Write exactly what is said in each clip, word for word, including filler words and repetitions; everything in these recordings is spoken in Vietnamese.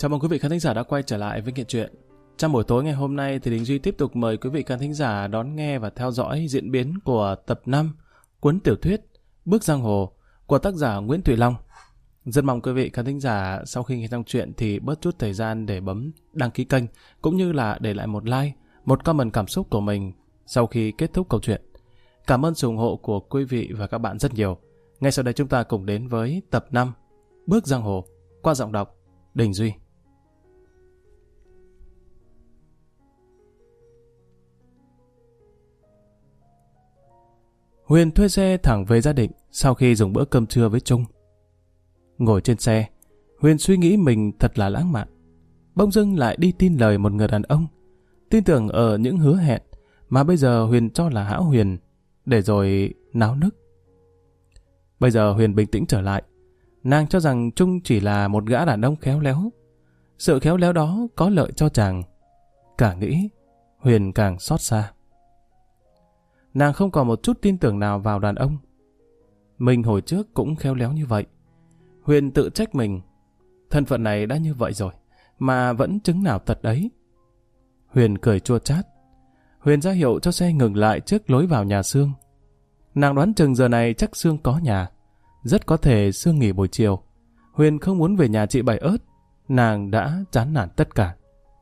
Chào mừng quý vị khán thính giả đã quay trở lại với Nghiện Truyện. Trong buổi tối ngày hôm nay thì Đình Duy tiếp tục mời quý vị khán thính giả đón nghe và theo dõi diễn biến của tập năm cuốn tiểu thuyết Bước Giang Hồ của tác giả Nguyễn Thụy Long. Rất mong quý vị khán thính giả sau khi nghe xong chuyện thì bớt chút thời gian để bấm đăng ký kênh cũng như là để lại một like, một comment cảm xúc của mình sau khi kết thúc câu chuyện. Cảm ơn sự ủng hộ của quý vị và các bạn rất nhiều. Ngay sau đây chúng ta cùng đến với tập năm Bước Giang Hồ qua giọng đọc Đình Duy. Huyền thuê xe thẳng về gia định sau khi dùng bữa cơm trưa với Trung. Ngồi trên xe, Huyền suy nghĩ mình thật là lãng mạn. Bỗng dưng lại đi tin lời một người đàn ông, tin tưởng ở những hứa hẹn mà bây giờ Huyền cho là hão huyền, để rồi náo nức. Bây giờ Huyền bình tĩnh trở lại, nàng cho rằng Trung chỉ là một gã đàn ông khéo léo. Sự khéo léo đó có lợi cho chàng. Càng nghĩ, Huyền càng xót xa. Nàng không còn một chút tin tưởng nào vào đàn ông. Mình hồi trước cũng khéo léo như vậy. Huyền tự trách mình. Thân phận này đã như vậy rồi, mà vẫn chứng nào tật ấy. Huyền cười chua chát. Huyền ra hiệu cho xe ngừng lại trước lối vào nhà Sương. Nàng đoán chừng giờ này chắc Sương có nhà. Rất có thể Sương nghỉ buổi chiều. Huyền không muốn về nhà chị Bảy Ớt. Nàng đã chán nản tất cả.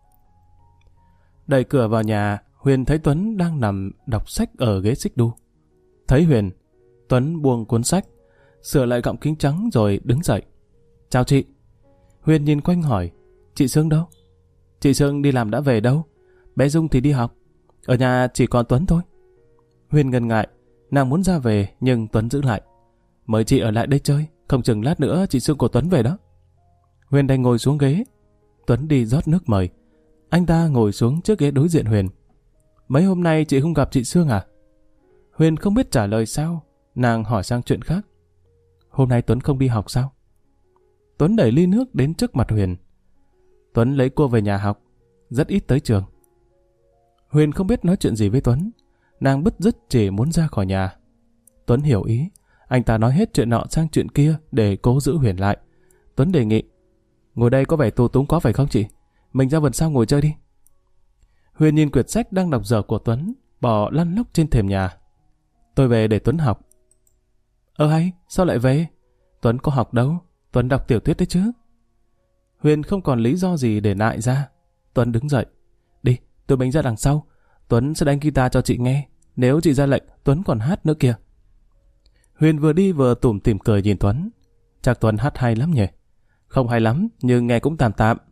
Đẩy cửa vào nhà, Huyền thấy Tuấn đang nằm đọc sách ở ghế xích đu. Thấy Huyền, Tuấn buông cuốn sách, sửa lại gọng kính trắng rồi đứng dậy. Chào chị. Huyền nhìn quanh hỏi, chị Sương đâu? Chị Sương đi làm đã về đâu? Bé Dung thì đi học. Ở nhà chỉ còn Tuấn thôi. Huyền ngần ngại, nàng muốn ra về nhưng Tuấn giữ lại. Mời chị ở lại đây chơi, không chừng lát nữa chị Sương của Tuấn về đó. Huyền đành ngồi xuống ghế. Tuấn đi rót nước mời. Anh ta ngồi xuống trước ghế đối diện Huyền. Mấy hôm nay chị không gặp chị Sương à? Huyền không biết trả lời sao, nàng hỏi sang chuyện khác. Hôm nay Tuấn không đi học sao? Tuấn đẩy ly nước đến trước mặt Huyền. Tuấn lấy cô về nhà học, rất ít tới trường. Huyền không biết nói chuyện gì với Tuấn, nàng bứt rứt chỉ muốn ra khỏi nhà. Tuấn hiểu ý, anh ta nói hết chuyện nọ sang chuyện kia để cố giữ Huyền lại. Tuấn đề nghị, ngồi đây có vẻ tù túng quá phải không chị? Mình ra vườn sau ngồi chơi đi. Huyền nhìn quyển sách đang đọc dở của Tuấn, bỏ lăn lóc trên thềm nhà. Tôi về để Tuấn học. Ơ hay, sao lại về? Tuấn có học đâu, Tuấn đọc tiểu thuyết đấy chứ. Huyền không còn lý do gì để nại ra. Tuấn đứng dậy. Đi, tụi mình ra đằng sau. Tuấn sẽ đánh guitar cho chị nghe. Nếu chị ra lệnh, Tuấn còn hát nữa kìa. Huyền vừa đi vừa tủm tỉm cười nhìn Tuấn. Chắc Tuấn hát hay lắm nhỉ? Không hay lắm, nhưng nghe cũng tạm tạm.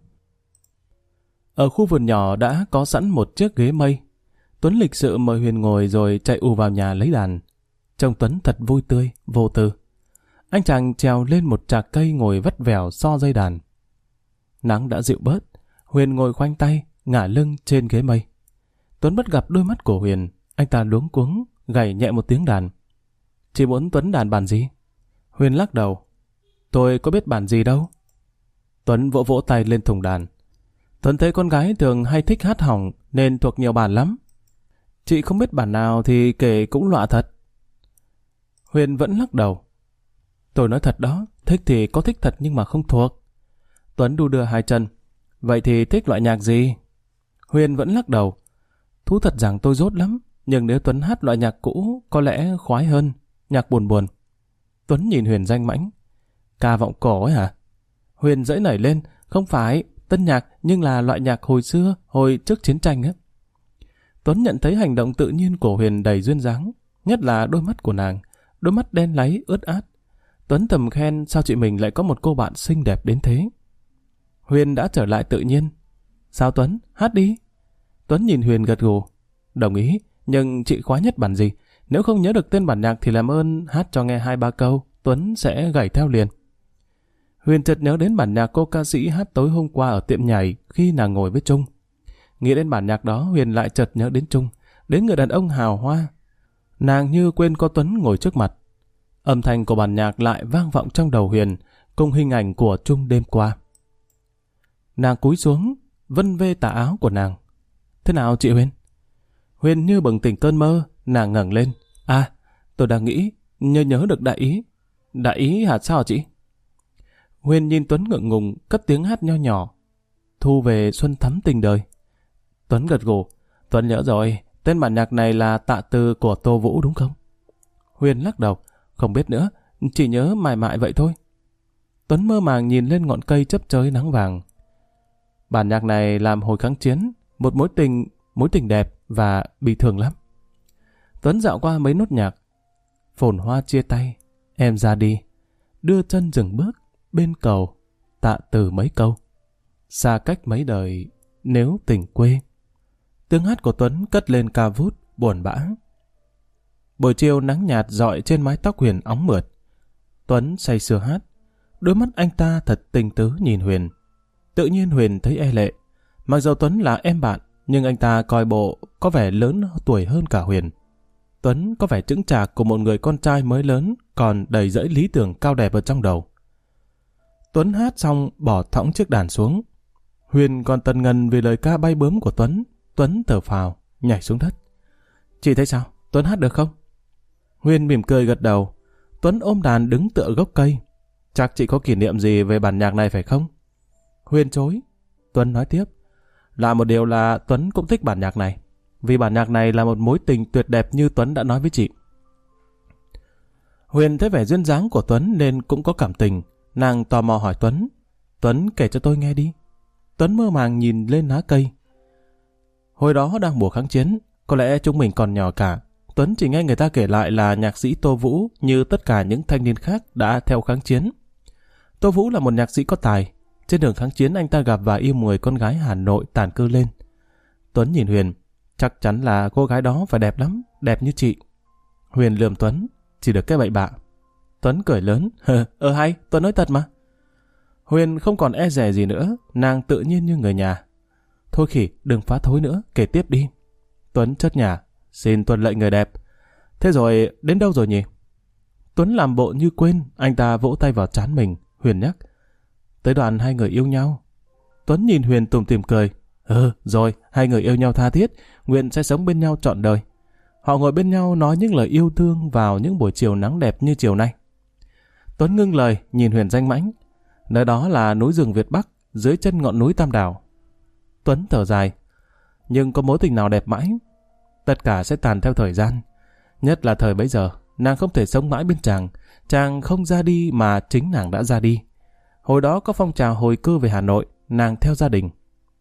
Ở khu vườn nhỏ đã có sẵn một chiếc ghế mây. Tuấn lịch sự mời Huyền ngồi rồi chạy ù vào nhà lấy đàn. Trông Tuấn thật vui tươi, vô tư. Anh chàng trèo lên một trạc cây ngồi vắt vẻo so dây đàn. Nắng đã dịu bớt, Huyền ngồi khoanh tay, ngả lưng trên ghế mây. Tuấn bắt gặp đôi mắt của Huyền, anh ta luống cuống, gảy nhẹ một tiếng đàn. Chị muốn Tuấn đàn bản gì? Huyền lắc đầu. Tôi có biết bản gì đâu. Tuấn vỗ vỗ tay lên thùng đàn. Tuấn thấy con gái thường hay thích hát hỏng nên thuộc nhiều bản lắm. Chị không biết bản nào thì kể cũng lọa thật. Huyền vẫn lắc đầu. Tôi nói thật đó, thích thì có thích thật nhưng mà không thuộc. Tuấn đu đưa hai chân. Vậy thì thích loại nhạc gì? Huyền vẫn lắc đầu. Thú thật rằng tôi dốt lắm, nhưng nếu Tuấn hát loại nhạc cũ có lẽ khoái hơn, nhạc buồn buồn. Tuấn nhìn Huyền danh mãnh. Ca vọng cổ ấy hả? Huyền dãy nảy lên. Không phải, tân nhạc nhưng là loại nhạc hồi xưa, hồi trước chiến tranh á. Tuấn nhận thấy hành động tự nhiên của Huyền đầy duyên dáng, nhất là đôi mắt của nàng, đôi mắt đen láy ướt át. Tuấn thầm khen sao chị mình lại có một cô bạn xinh đẹp đến thế. Huyền đã trở lại tự nhiên. Sao Tuấn, hát đi. Tuấn nhìn Huyền gật gù. Đồng ý, nhưng chị khoái nhất bản gì? Nếu không nhớ được tên bản nhạc thì làm ơn hát cho nghe hai ba câu, Tuấn sẽ gảy theo liền. Huyền chợt nhớ đến bản nhạc cô ca sĩ hát tối hôm qua ở tiệm nhảy khi nàng ngồi với Trung. Nghĩ đến bản nhạc đó, Huyền lại chợt nhớ đến Trung, đến người đàn ông hào hoa. Nàng như quên có Tuấn ngồi trước mặt. Âm thanh của bản nhạc lại vang vọng trong đầu Huyền, cùng hình ảnh của Trung đêm qua. Nàng cúi xuống, vân vê tà áo của nàng. Thế nào chị Huyền? Huyền như bừng tỉnh cơn mơ, nàng ngẩng lên. À, tôi đang nghĩ, nhớ nhớ được đại ý. Đại ý hả sao chị? Huyền nhìn Tuấn ngượng ngùng, cất tiếng hát nho nhỏ. thu về xuân thắm tình đời. Tuấn gật gù. Tuấn nhớ rồi, tên bản nhạc này là Tạ Từ của Tô Vũ đúng không? Huyền lắc đầu. Không biết nữa, chỉ nhớ mãi mãi vậy thôi. Tuấn mơ màng nhìn lên ngọn cây chấp chới nắng vàng. Bản nhạc này làm hồi kháng chiến, một mối tình, mối tình đẹp và bi thường lắm. Tuấn dạo qua mấy nốt nhạc. Phồn hoa chia tay, em ra đi, đưa chân dừng bước, bên cầu, tạ từ mấy câu. Xa cách mấy đời, nếu tình quê. Tiếng hát của Tuấn cất lên ca vút, buồn bã. Buổi chiều nắng nhạt rọi trên mái tóc Huyền óng mượt. Tuấn say sưa hát. Đôi mắt anh ta thật tình tứ nhìn Huyền. Tự nhiên Huyền thấy e lệ. Mặc dù Tuấn là em bạn, nhưng anh ta coi bộ có vẻ lớn tuổi hơn cả Huyền. Tuấn có vẻ chững chạc của một người con trai mới lớn, còn đầy dẫy lý tưởng cao đẹp ở trong đầu. Tuấn hát xong bỏ thõng chiếc đàn xuống. Huyền còn tần ngần vì lời ca bay bướm của Tuấn. Tuấn thở phào, nhảy xuống đất. Chị thấy sao? Tuấn hát được không? Huyền mỉm cười gật đầu. Tuấn ôm đàn đứng tựa gốc cây. Chắc chị có kỷ niệm gì về bản nhạc này phải không? Huyền chối. Tuấn nói tiếp. Là một điều là Tuấn cũng thích bản nhạc này. Vì bản nhạc này là một mối tình tuyệt đẹp như Tuấn đã nói với chị. Huyền thấy vẻ duyên dáng của Tuấn nên cũng có cảm tình. Nàng tò mò hỏi Tuấn. Tuấn kể cho tôi nghe đi. Tuấn mơ màng nhìn lên lá cây. Hồi đó đang mùa kháng chiến, có lẽ chúng mình còn nhỏ cả. Tuấn chỉ nghe người ta kể lại là nhạc sĩ Tô Vũ như tất cả những thanh niên khác đã theo kháng chiến. Tô Vũ là một nhạc sĩ có tài. Trên đường kháng chiến anh ta gặp và yêu một người con gái Hà Nội tản cư lên. Tuấn nhìn Huyền. Chắc chắn là cô gái đó phải đẹp lắm, đẹp như chị. Huyền lườm Tuấn, chỉ được cái bậy bạ. Tuấn cười lớn, hờ, ờ hay, Tuấn nói thật mà. Huyền không còn e dè gì nữa, nàng tự nhiên như người nhà. Thôi khỉ, đừng phá thối nữa, kể tiếp đi. Tuấn chớt nhà, xin tuân lệnh người đẹp. Thế rồi, đến đâu rồi nhỉ? Tuấn làm bộ như quên, anh ta vỗ tay vào trán mình. Huyền nhắc, tới đoạn hai người yêu nhau. Tuấn nhìn Huyền tủm tỉm cười. Ừ, rồi, hai người yêu nhau tha thiết, nguyện sẽ sống bên nhau trọn đời. Họ ngồi bên nhau nói những lời yêu thương vào những buổi chiều nắng đẹp như chiều nay. Tuấn ngưng lời, nhìn Huyền danh mãnh. Nơi đó là núi rừng Việt Bắc, dưới chân ngọn núi Tam Đảo. Tuấn thở dài. Nhưng có mối tình nào đẹp mãi? Tất cả sẽ tàn theo thời gian. Nhất là thời bấy giờ, nàng không thể sống mãi bên chàng. Chàng không ra đi mà chính nàng đã ra đi. Hồi đó có phong trào hồi cư về Hà Nội, nàng theo gia đình.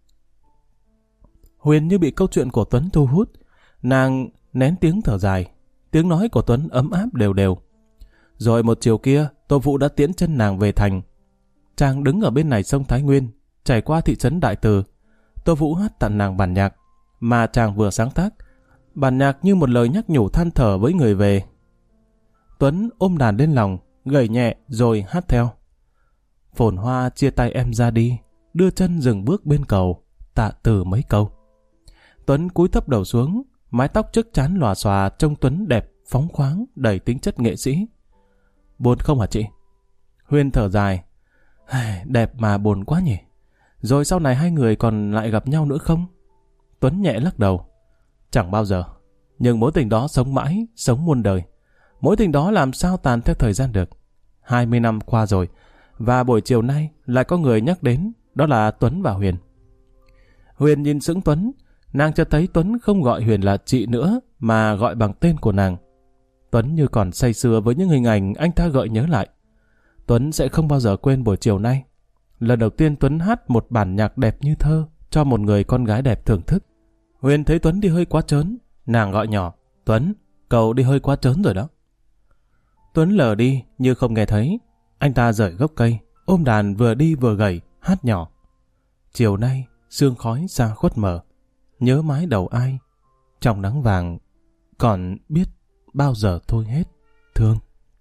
Huyền như bị câu chuyện của Tuấn thu hút. Nàng nén tiếng thở dài. Tiếng nói của Tuấn ấm áp đều đều. Rồi một chiều kia, Tô Vũ đã tiễn chân nàng về thành. Chàng đứng ở bên này sông Thái Nguyên, trải qua thị trấn Đại Từ. Tô Vũ hát tặng nàng bản nhạc mà chàng vừa sáng tác. Bản nhạc như một lời nhắc nhủ than thở với người về. Tuấn ôm đàn lên lòng, gảy nhẹ rồi hát theo. Phồn hoa chia tay em ra đi, đưa chân dừng bước bên cầu, tạ từ mấy câu. Tuấn cúi thấp đầu xuống, mái tóc trước trán lòa xòa trông Tuấn đẹp, phóng khoáng, đầy tính chất nghệ sĩ. Buồn không hả chị? Huyền thở dài. Đẹp mà buồn quá nhỉ. Rồi sau này hai người còn lại gặp nhau nữa không? Tuấn nhẹ lắc đầu. Chẳng bao giờ. Nhưng mối tình đó sống mãi, sống muôn đời. Mối tình đó làm sao tàn theo thời gian được. Hai mươi năm qua rồi, và buổi chiều nay lại có người nhắc đến, đó là Tuấn và Huyền. Huyền nhìn sững Tuấn, nàng cho thấy Tuấn không gọi Huyền là chị nữa, mà gọi bằng tên của nàng. Tuấn như còn say sưa với những hình ảnh anh ta gợi nhớ lại. Tuấn sẽ không bao giờ quên buổi chiều nay. Lần đầu tiên Tuấn hát một bản nhạc đẹp như thơ cho một người con gái đẹp thưởng thức. Huyền thấy Tuấn đi hơi quá trớn, nàng gọi nhỏ, Tuấn, cậu đi hơi quá trớn rồi đó. Tuấn lờ đi như không nghe thấy. Anh ta rời gốc cây, ôm đàn vừa đi vừa gảy, hát nhỏ. Chiều nay, sương khói xa khuất mờ, nhớ mái đầu ai, trong nắng vàng, còn biết bao giờ thôi hết, thương.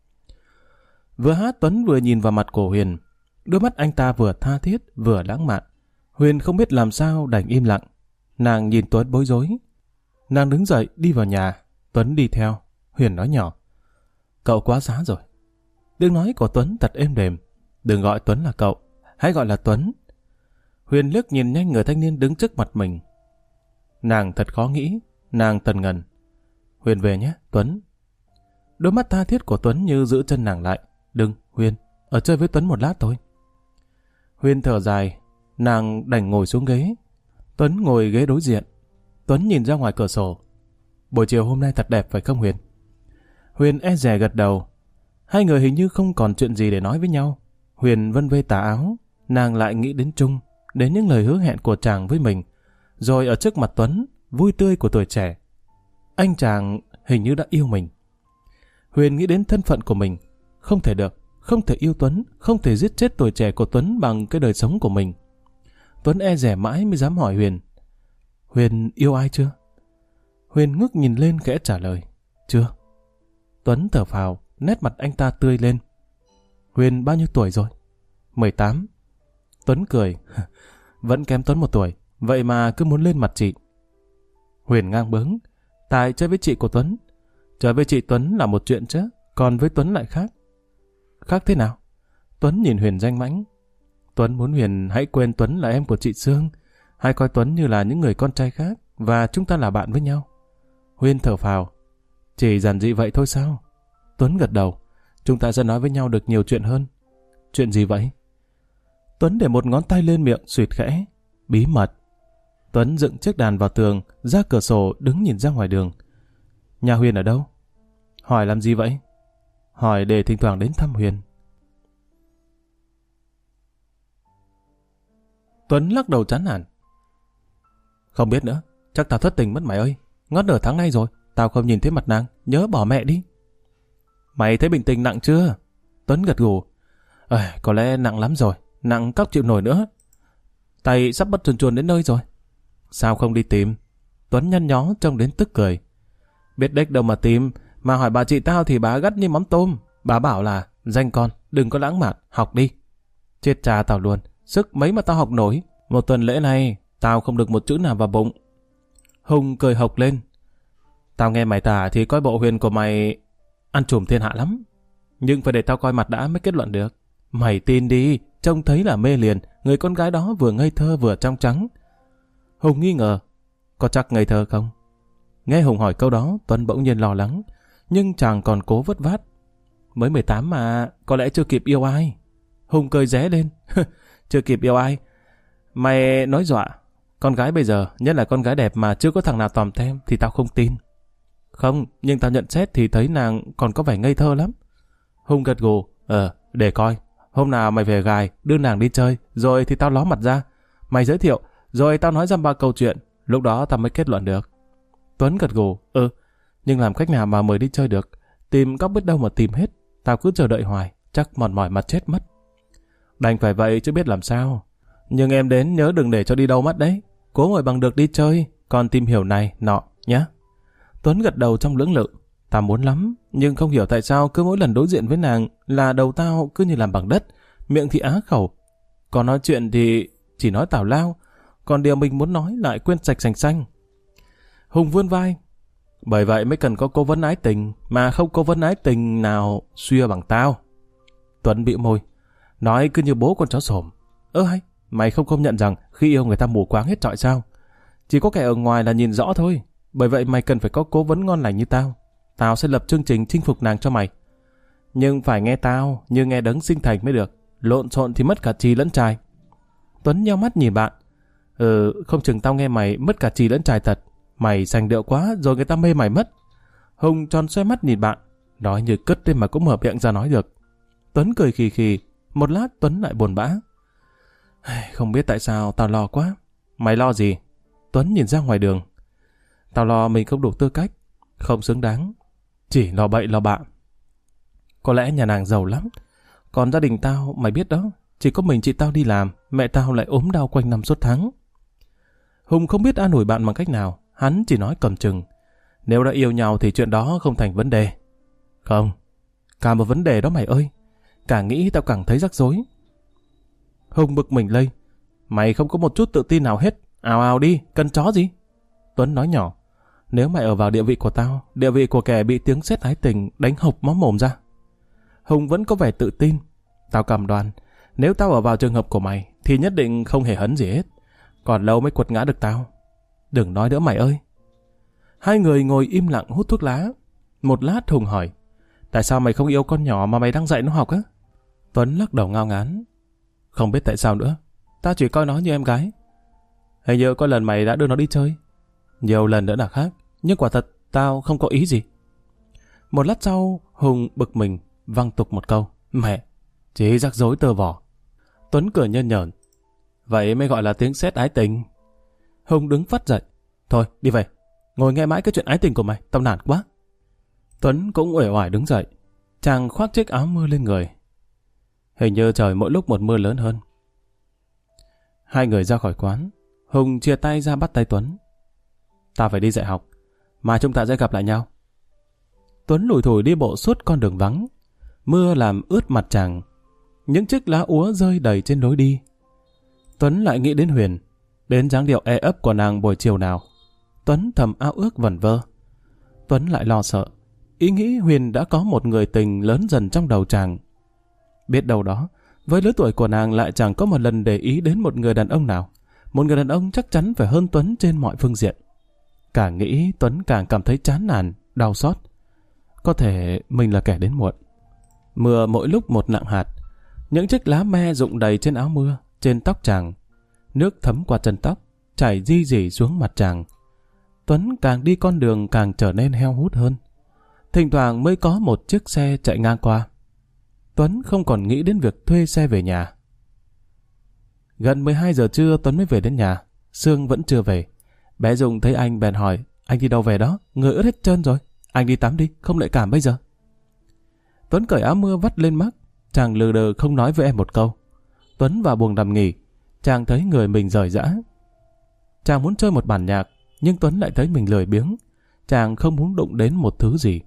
Vừa hát Tuấn vừa nhìn vào mặt của Huyền. Đôi mắt anh ta vừa tha thiết vừa lãng mạn. Huyền không biết làm sao đành im lặng. Nàng nhìn Tuấn bối rối. Nàng đứng dậy đi vào nhà. Tuấn đi theo. Huyền nói nhỏ, cậu quá giá rồi. Tiếng nói của Tuấn thật êm đềm. Đừng gọi Tuấn là cậu, hãy gọi là Tuấn. Huyền liếc nhìn nhanh người thanh niên đứng trước mặt mình. Nàng thật khó nghĩ. Nàng tần ngần. Huyền về nhé, Tuấn. Đôi mắt tha thiết của Tuấn như giữ chân nàng lại. Đừng, Huyền, ở chơi với Tuấn một lát thôi. Huyền thở dài. nàng đành ngồi xuống ghế. Tuấn ngồi ghế đối diện. Tuấn nhìn ra ngoài cửa sổ. Buổi chiều hôm nay thật đẹp phải không Huyền? Huyền e dè gật đầu. Hai người hình như không còn chuyện gì để nói với nhau. Huyền vân vê tà áo, nàng lại nghĩ đến Trung, đến những lời hứa hẹn của chàng với mình. Rồi ở trước mặt Tuấn, vui tươi của tuổi trẻ. Anh chàng hình như đã yêu mình. Huyền nghĩ đến thân phận của mình. Không thể được, không thể yêu Tuấn, không thể giết chết tuổi trẻ của Tuấn bằng cái đời sống của mình. Tuấn e dè mãi mới dám hỏi Huyền. Huyền yêu ai chưa? Huyền ngước nhìn lên khẽ trả lời. Chưa. Tuấn thở phào, nét mặt anh ta tươi lên. Huyền bao nhiêu tuổi rồi? mười tám. Tuấn cười. Vẫn kém Tuấn một tuổi, vậy mà cứ muốn lên mặt chị. Huyền ngang bướng. Tài chơi với chị của Tuấn. Chơi với chị Tuấn là một chuyện chứ, còn với Tuấn lại khác. Khác thế nào? Tuấn nhìn Huyền danh mãnh. Tuấn muốn Huyền hãy quên Tuấn là em của chị Sương, hãy coi Tuấn như là những người con trai khác, và chúng ta là bạn với nhau. Huyền thở phào. Chỉ giản dị vậy thôi sao? Tuấn gật đầu. Chúng ta sẽ nói với nhau được nhiều chuyện hơn. Chuyện gì vậy? Tuấn để một ngón tay lên miệng, suýt khẽ. Bí mật. Tuấn dựng chiếc đàn vào tường, ra cửa sổ đứng nhìn ra ngoài đường. Nhà Huyền ở đâu? Hỏi làm gì vậy? Hỏi để thỉnh thoảng đến thăm Huyền. Tuấn lắc đầu chán nản. Không biết nữa, chắc tao thất tình mất mày ơi. Ngót nửa tháng nay rồi, tao không nhìn thấy mặt nàng, nhớ bỏ mẹ đi. Mày thấy bệnh tình nặng chưa? Tuấn gật gù. Ờ, có lẽ nặng lắm rồi, nặng cóc chịu nổi nữa. Tay sắp bất chuồn chuồn đến nơi rồi. Sao không đi tìm? Tuấn nhăn nhó trông đến tức cười. Biết đếch đâu mà tìm, mà hỏi bà chị tao thì bà gắt như mắm tôm. Bà bảo là, danh con, đừng có lãng mạn, học đi. Chết cha tao luôn, sức mấy mà tao học nổi. Một tuần lễ này, tao không được một chữ nào vào bụng. Hùng cười hộc lên. Tao nghe mày tả thì coi bộ Huyền của mày ăn trùm thiên hạ lắm. Nhưng phải để tao coi mặt đã mới kết luận được. Mày tin đi, trông thấy là mê liền, người con gái đó vừa ngây thơ vừa trong trắng. Hùng nghi ngờ, có chắc ngây thơ không? Nghe Hùng hỏi câu đó, Tuấn bỗng nhiên lo lắng, nhưng chàng còn cố vất vát. Mới mười tám mà, có lẽ chưa kịp yêu ai. Hùng cười ré lên. Chưa kịp yêu ai? Mày nói dọa. Con gái bây giờ, nhất là con gái đẹp mà chưa có thằng nào tòm thêm, thì tao không tin. Không, nhưng tao nhận xét thì thấy nàng còn có vẻ ngây thơ lắm. Hùng gật gù. Ờ, để coi. Hôm nào mày về gài, đưa nàng đi chơi, rồi thì tao ló mặt ra. Mày giới thiệu, rồi tao nói dăm ba câu chuyện, lúc đó tao mới kết luận được. Tuấn gật gù. Ừ, nhưng làm cách nào mà mời đi chơi được? Tìm góc biết đâu mà tìm hết. Tao cứ chờ đợi hoài, chắc mòn mỏi mặt chết mất. Đành phải vậy chứ biết làm sao. Nhưng em đến nhớ đừng để cho đi đâu mất đấy. Cố ngồi bằng được đi chơi, còn tìm hiểu này, nọ, nhá. Tuấn gật đầu trong lưỡng lự. Tao muốn lắm, nhưng không hiểu tại sao cứ mỗi lần đối diện với nàng là đầu tao cứ như làm bằng đất, miệng thì á khẩu. Còn nói chuyện thì chỉ nói tào lao, còn điều mình muốn nói lại quên sạch sành xanh. Hùng vươn vai. Bởi vậy mới cần có cố vấn ái tình, mà không cố vấn ái tình nào xuya bằng tao. Tuấn bĩu môi. Nói cứ như bố con chó sổm. Ơ hay, mày không công nhận rằng khi yêu người ta mù quáng hết trọi sao? Chỉ có kẻ ở ngoài là nhìn rõ thôi. Bởi vậy mày cần phải có cố vấn ngon lành như tao. Tao sẽ lập chương trình chinh phục nàng cho mày. Nhưng phải nghe tao như nghe đấng sinh thành mới được. Lộn xộn thì mất cả chì lẫn chài. Tuấn nheo mắt nhìn bạn. Ừ, không chừng tao nghe mày mất cả chì lẫn chài thật. Mày sành điệu quá rồi người ta mê mày mất. Hùng tròn xoay mắt nhìn bạn. Nói như cất lên mà cũng mở miệng ra nói được. Tuấn cười khì khì. Một lát Tuấn lại buồn bã. Không biết tại sao tao lo quá. Mày lo gì? Tuấn nhìn ra ngoài đường. Tao lo mình không đủ tư cách, không xứng đáng. Chỉ lo bậy lo bạ. Có lẽ nhà nàng giàu lắm. Còn gia đình tao, mày biết đó, chỉ có mình chị tao đi làm, mẹ tao lại ốm đau quanh năm suốt tháng. Hùng không biết an ủi bạn bằng cách nào. Hắn chỉ nói cầm chừng. Nếu đã yêu nhau thì chuyện đó không thành vấn đề. Không, cả một vấn đề đó mày ơi. Càng nghĩ tao càng thấy rắc rối. Hùng bực mình lây. Mày không có một chút tự tin nào hết. Ào ào đi, cần chó gì? Tuấn nói nhỏ. Nếu mày ở vào địa vị của tao, địa vị của kẻ bị tiếng sét ái tình đánh hộc máu mồm ra. Hùng vẫn có vẻ tự tin. Tao cam đoan, nếu tao ở vào trường hợp của mày, thì nhất định không hề hấn gì hết. Còn lâu mới quật ngã được tao. Đừng nói nữa mày ơi. Hai người ngồi im lặng hút thuốc lá. Một lát Hùng hỏi. Tại sao mày không yêu con nhỏ mà mày đang dạy nó học á? Tuấn lắc đầu ngao ngán. Không biết tại sao nữa. ta chỉ coi nó như em gái. Hình như có lần mày đã đưa nó đi chơi. Nhiều lần nữa là khác, nhưng quả thật tao không có ý gì. Một lát sau, Hùng bực mình, văng tục một câu. Mẹ, chỉ rắc rối tơ vò. Tuấn cười nhơn nhởn. Vậy mới gọi là tiếng sét ái tình. Hùng đứng phắt dậy. Thôi, đi về. Ngồi nghe mãi cái chuyện ái tình của mày, tao nản quá. Tuấn cũng uể oải đứng dậy. Chàng khoác chiếc áo mưa lên người. Hình như trời mỗi lúc một mưa lớn hơn. Hai người ra khỏi quán. Hùng chia tay ra bắt tay Tuấn. Ta phải đi dạy học, mà chúng ta sẽ gặp lại nhau. Tuấn lủi thủi đi bộ suốt con đường vắng. Mưa làm ướt mặt chàng. Những chiếc lá úa rơi đầy trên lối đi. Tuấn lại nghĩ đến Huyền, đến dáng điệu e ấp của nàng buổi chiều nào. Tuấn thầm ao ước vẩn vơ. Tuấn lại lo sợ. Ý nghĩ Huyền đã có một người tình lớn dần trong đầu chàng. Biết đâu đó, với lứa tuổi của nàng lại chẳng có một lần để ý đến một người đàn ông nào. Một người đàn ông chắc chắn phải hơn Tuấn trên mọi phương diện. Càng nghĩ Tuấn càng cảm thấy chán nản, đau xót. Có thể mình là kẻ đến muộn. Mưa mỗi lúc một nặng hạt. Những chiếc lá me rụng đầy trên áo mưa, trên tóc chàng. Nước thấm qua chân tóc, chảy di dỉ xuống mặt chàng. Tuấn càng đi con đường càng trở nên heo hút hơn. Thỉnh thoảng mới có một chiếc xe chạy ngang qua. Tuấn không còn nghĩ đến việc thuê xe về nhà. Gần mười hai giờ trưa Tuấn mới về đến nhà. Sương vẫn chưa về. Bé Dung thấy anh bèn hỏi, anh đi đâu về đó? Người ướt hết trơn rồi. Anh đi tắm đi, không lại cảm bây giờ. Tuấn cởi áo mưa vắt lên mắt. Chàng lừ đừ không nói với em một câu. Tuấn vào buồng nằm nghỉ. Chàng thấy người mình rời rã. Chàng muốn chơi một bản nhạc, nhưng Tuấn lại thấy mình lười biếng. Chàng không muốn đụng đến một thứ gì.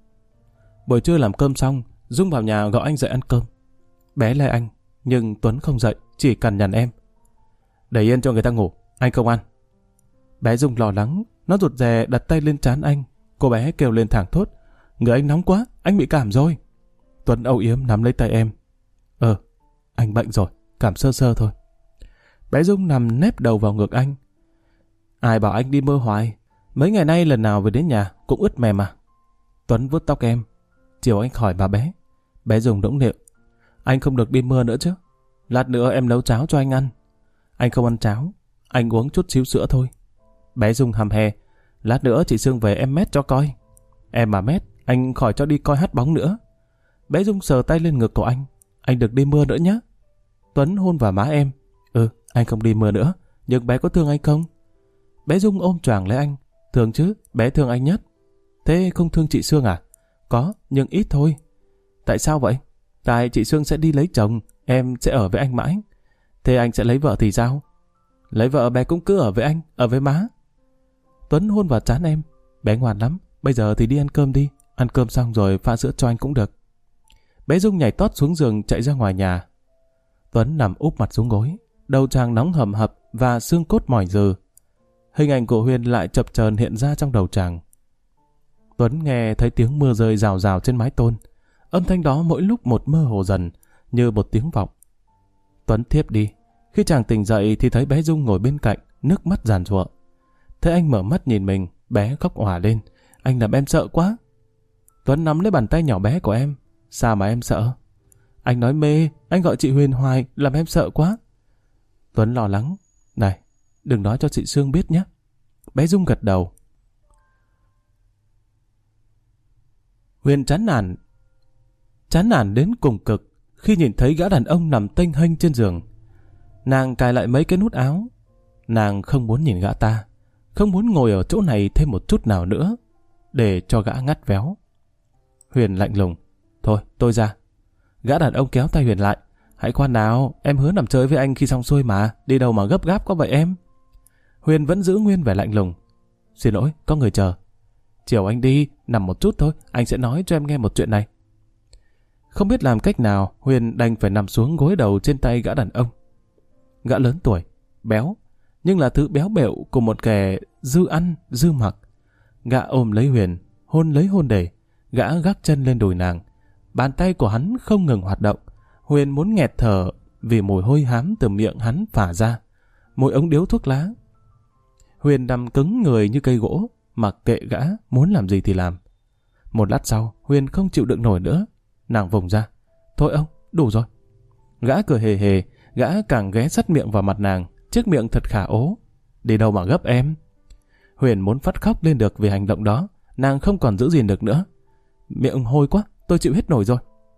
Buổi trưa làm cơm xong, Dung vào nhà gọi anh dậy ăn cơm. Bé le anh, nhưng Tuấn không dậy, chỉ cằn nhằn em. Để yên cho người ta ngủ, anh không ăn. Bé Dung lo lắng, nó rụt rè đặt tay lên trán anh. Cô bé kêu lên thảng thốt, người anh nóng quá, anh bị cảm rồi. Tuấn âu yếm nắm lấy tay em. Ờ, anh bệnh rồi, cảm sơ sơ thôi. Bé Dung nằm nép đầu vào ngực anh. Ai bảo anh đi mơ hoài, mấy ngày nay lần nào về đến nhà cũng ướt mềm mà. Tuấn vuốt tóc em. Chiều anh khỏi bà bé. Bé Dung đỗng điệu. Anh không được đi mưa nữa chứ. Lát nữa em nấu cháo cho anh ăn. Anh không ăn cháo, anh uống chút xíu sữa thôi. Bé Dung hầm hè. Lát nữa chị Sương về em mét cho coi. Em mà mét, anh khỏi cho đi coi hát bóng nữa. Bé Dung sờ tay lên ngực của anh. Anh được đi mưa nữa nhé. Tuấn hôn vào má em. Ừ, anh không đi mưa nữa. Nhưng bé có thương anh không? Bé Dung ôm choàng lấy anh. Thương chứ, bé thương anh nhất. Thế không thương chị Sương à? Có, nhưng ít thôi. Tại sao vậy? Tại chị Sương sẽ đi lấy chồng, em sẽ ở với anh mãi. Thế anh sẽ lấy vợ thì sao? Lấy vợ bé cũng cứ ở với anh, ở với má. Tuấn hôn vào trán em. Bé ngoan lắm, bây giờ thì đi ăn cơm đi. Ăn cơm xong rồi pha sữa cho anh cũng được. Bé Dung nhảy tót xuống giường chạy ra ngoài nhà. Tuấn nằm úp mặt xuống gối. Đầu chàng nóng hầm hập và xương cốt mỏi dừ. Hình ảnh của Huyền lại chập chờn hiện ra trong đầu chàng. Tuấn nghe thấy tiếng mưa rơi rào rào trên mái tôn. Âm thanh đó mỗi lúc một mơ hồ dần, như một tiếng vọng. Tuấn thiếp đi. Khi chàng tỉnh dậy thì thấy bé Dung ngồi bên cạnh, nước mắt giàn giụa. Thấy anh mở mắt nhìn mình, bé khóc òa lên. Anh làm em sợ quá. Tuấn nắm lấy bàn tay nhỏ bé của em. Sao mà em sợ? Anh nói mê, anh gọi chị Huyền hoài, làm em sợ quá. Tuấn lo lắng. Này, đừng nói cho chị Sương biết nhé. Bé Dung gật đầu. Huyền chán nản. Chán nản đến cùng cực khi nhìn thấy gã đàn ông nằm tênh hênh trên giường. Nàng cài lại mấy cái nút áo. Nàng không muốn nhìn gã ta, không muốn ngồi ở chỗ này thêm một chút nào nữa, để cho gã ngắt véo. Huyền lạnh lùng. Thôi, tôi ra. Gã đàn ông kéo tay Huyền lại. Hãy khoan nào, em hứa nằm chơi với anh khi xong xuôi mà, đi đâu mà gấp gáp có vậy em? Huyền vẫn giữ nguyên vẻ lạnh lùng. Xin lỗi, có người chờ. Chiều anh đi, nằm một chút thôi, anh sẽ nói cho em nghe một chuyện này. Không biết làm cách nào, Huyền đành phải nằm xuống gối đầu trên tay gã đàn ông. Gã lớn tuổi, béo, nhưng là thứ béo bẹo của một kẻ dư ăn, dư mặc. Gã ôm lấy Huyền, hôn lấy hôn để. Gã gác chân lên đùi nàng. Bàn tay của hắn không ngừng hoạt động. Huyền muốn nghẹt thở vì mùi hôi hám từ miệng hắn phả ra. Mùi ống điếu thuốc lá. Huyền nằm cứng người như cây gỗ, mặc kệ gã muốn làm gì thì làm. Một lát sau, Huyền không chịu đựng nổi nữa. Nàng vùng ra. Thôi ông, đủ rồi. Gã cười hề hề, Gã càng ghé sát miệng vào mặt nàng, chiếc miệng thật khả ố. Đi đâu mà gấp em? Huyền muốn phát khóc lên được vì hành động đó, nàng không còn giữ gìn được nữa. Miệng hôi quá, tôi chịu hết nổi rồi.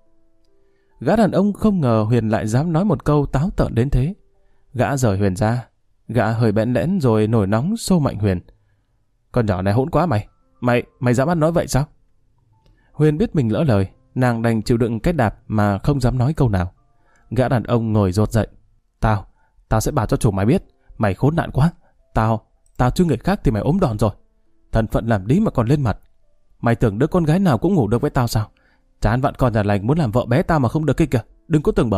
Gã đàn ông không ngờ Huyền lại dám nói một câu táo tợn đến thế. Gã rời Huyền ra, gã hơi bẽn lẽn rồi nổi nóng xô mạnh Huyền. Con nhỏ này hỗn quá mày, mày, mày dám ăn nói vậy sao? Huyền biết mình lỡ lời, nàng đành chịu đựng cái đạp mà không dám nói câu nào. Gã đàn ông ngồi rột dậy. Tao, tao sẽ bảo cho chủ mày biết, mày khốn nạn quá. Tao, tao chứ người khác thì mày ốm đòn rồi. Thân phận làm lý mà còn lên mặt. Mày tưởng đứa con gái nào cũng ngủ được với tao sao? Chán vặn con nhà lành muốn làm vợ bé tao mà không được kia kìa, đừng có tưởng bợ.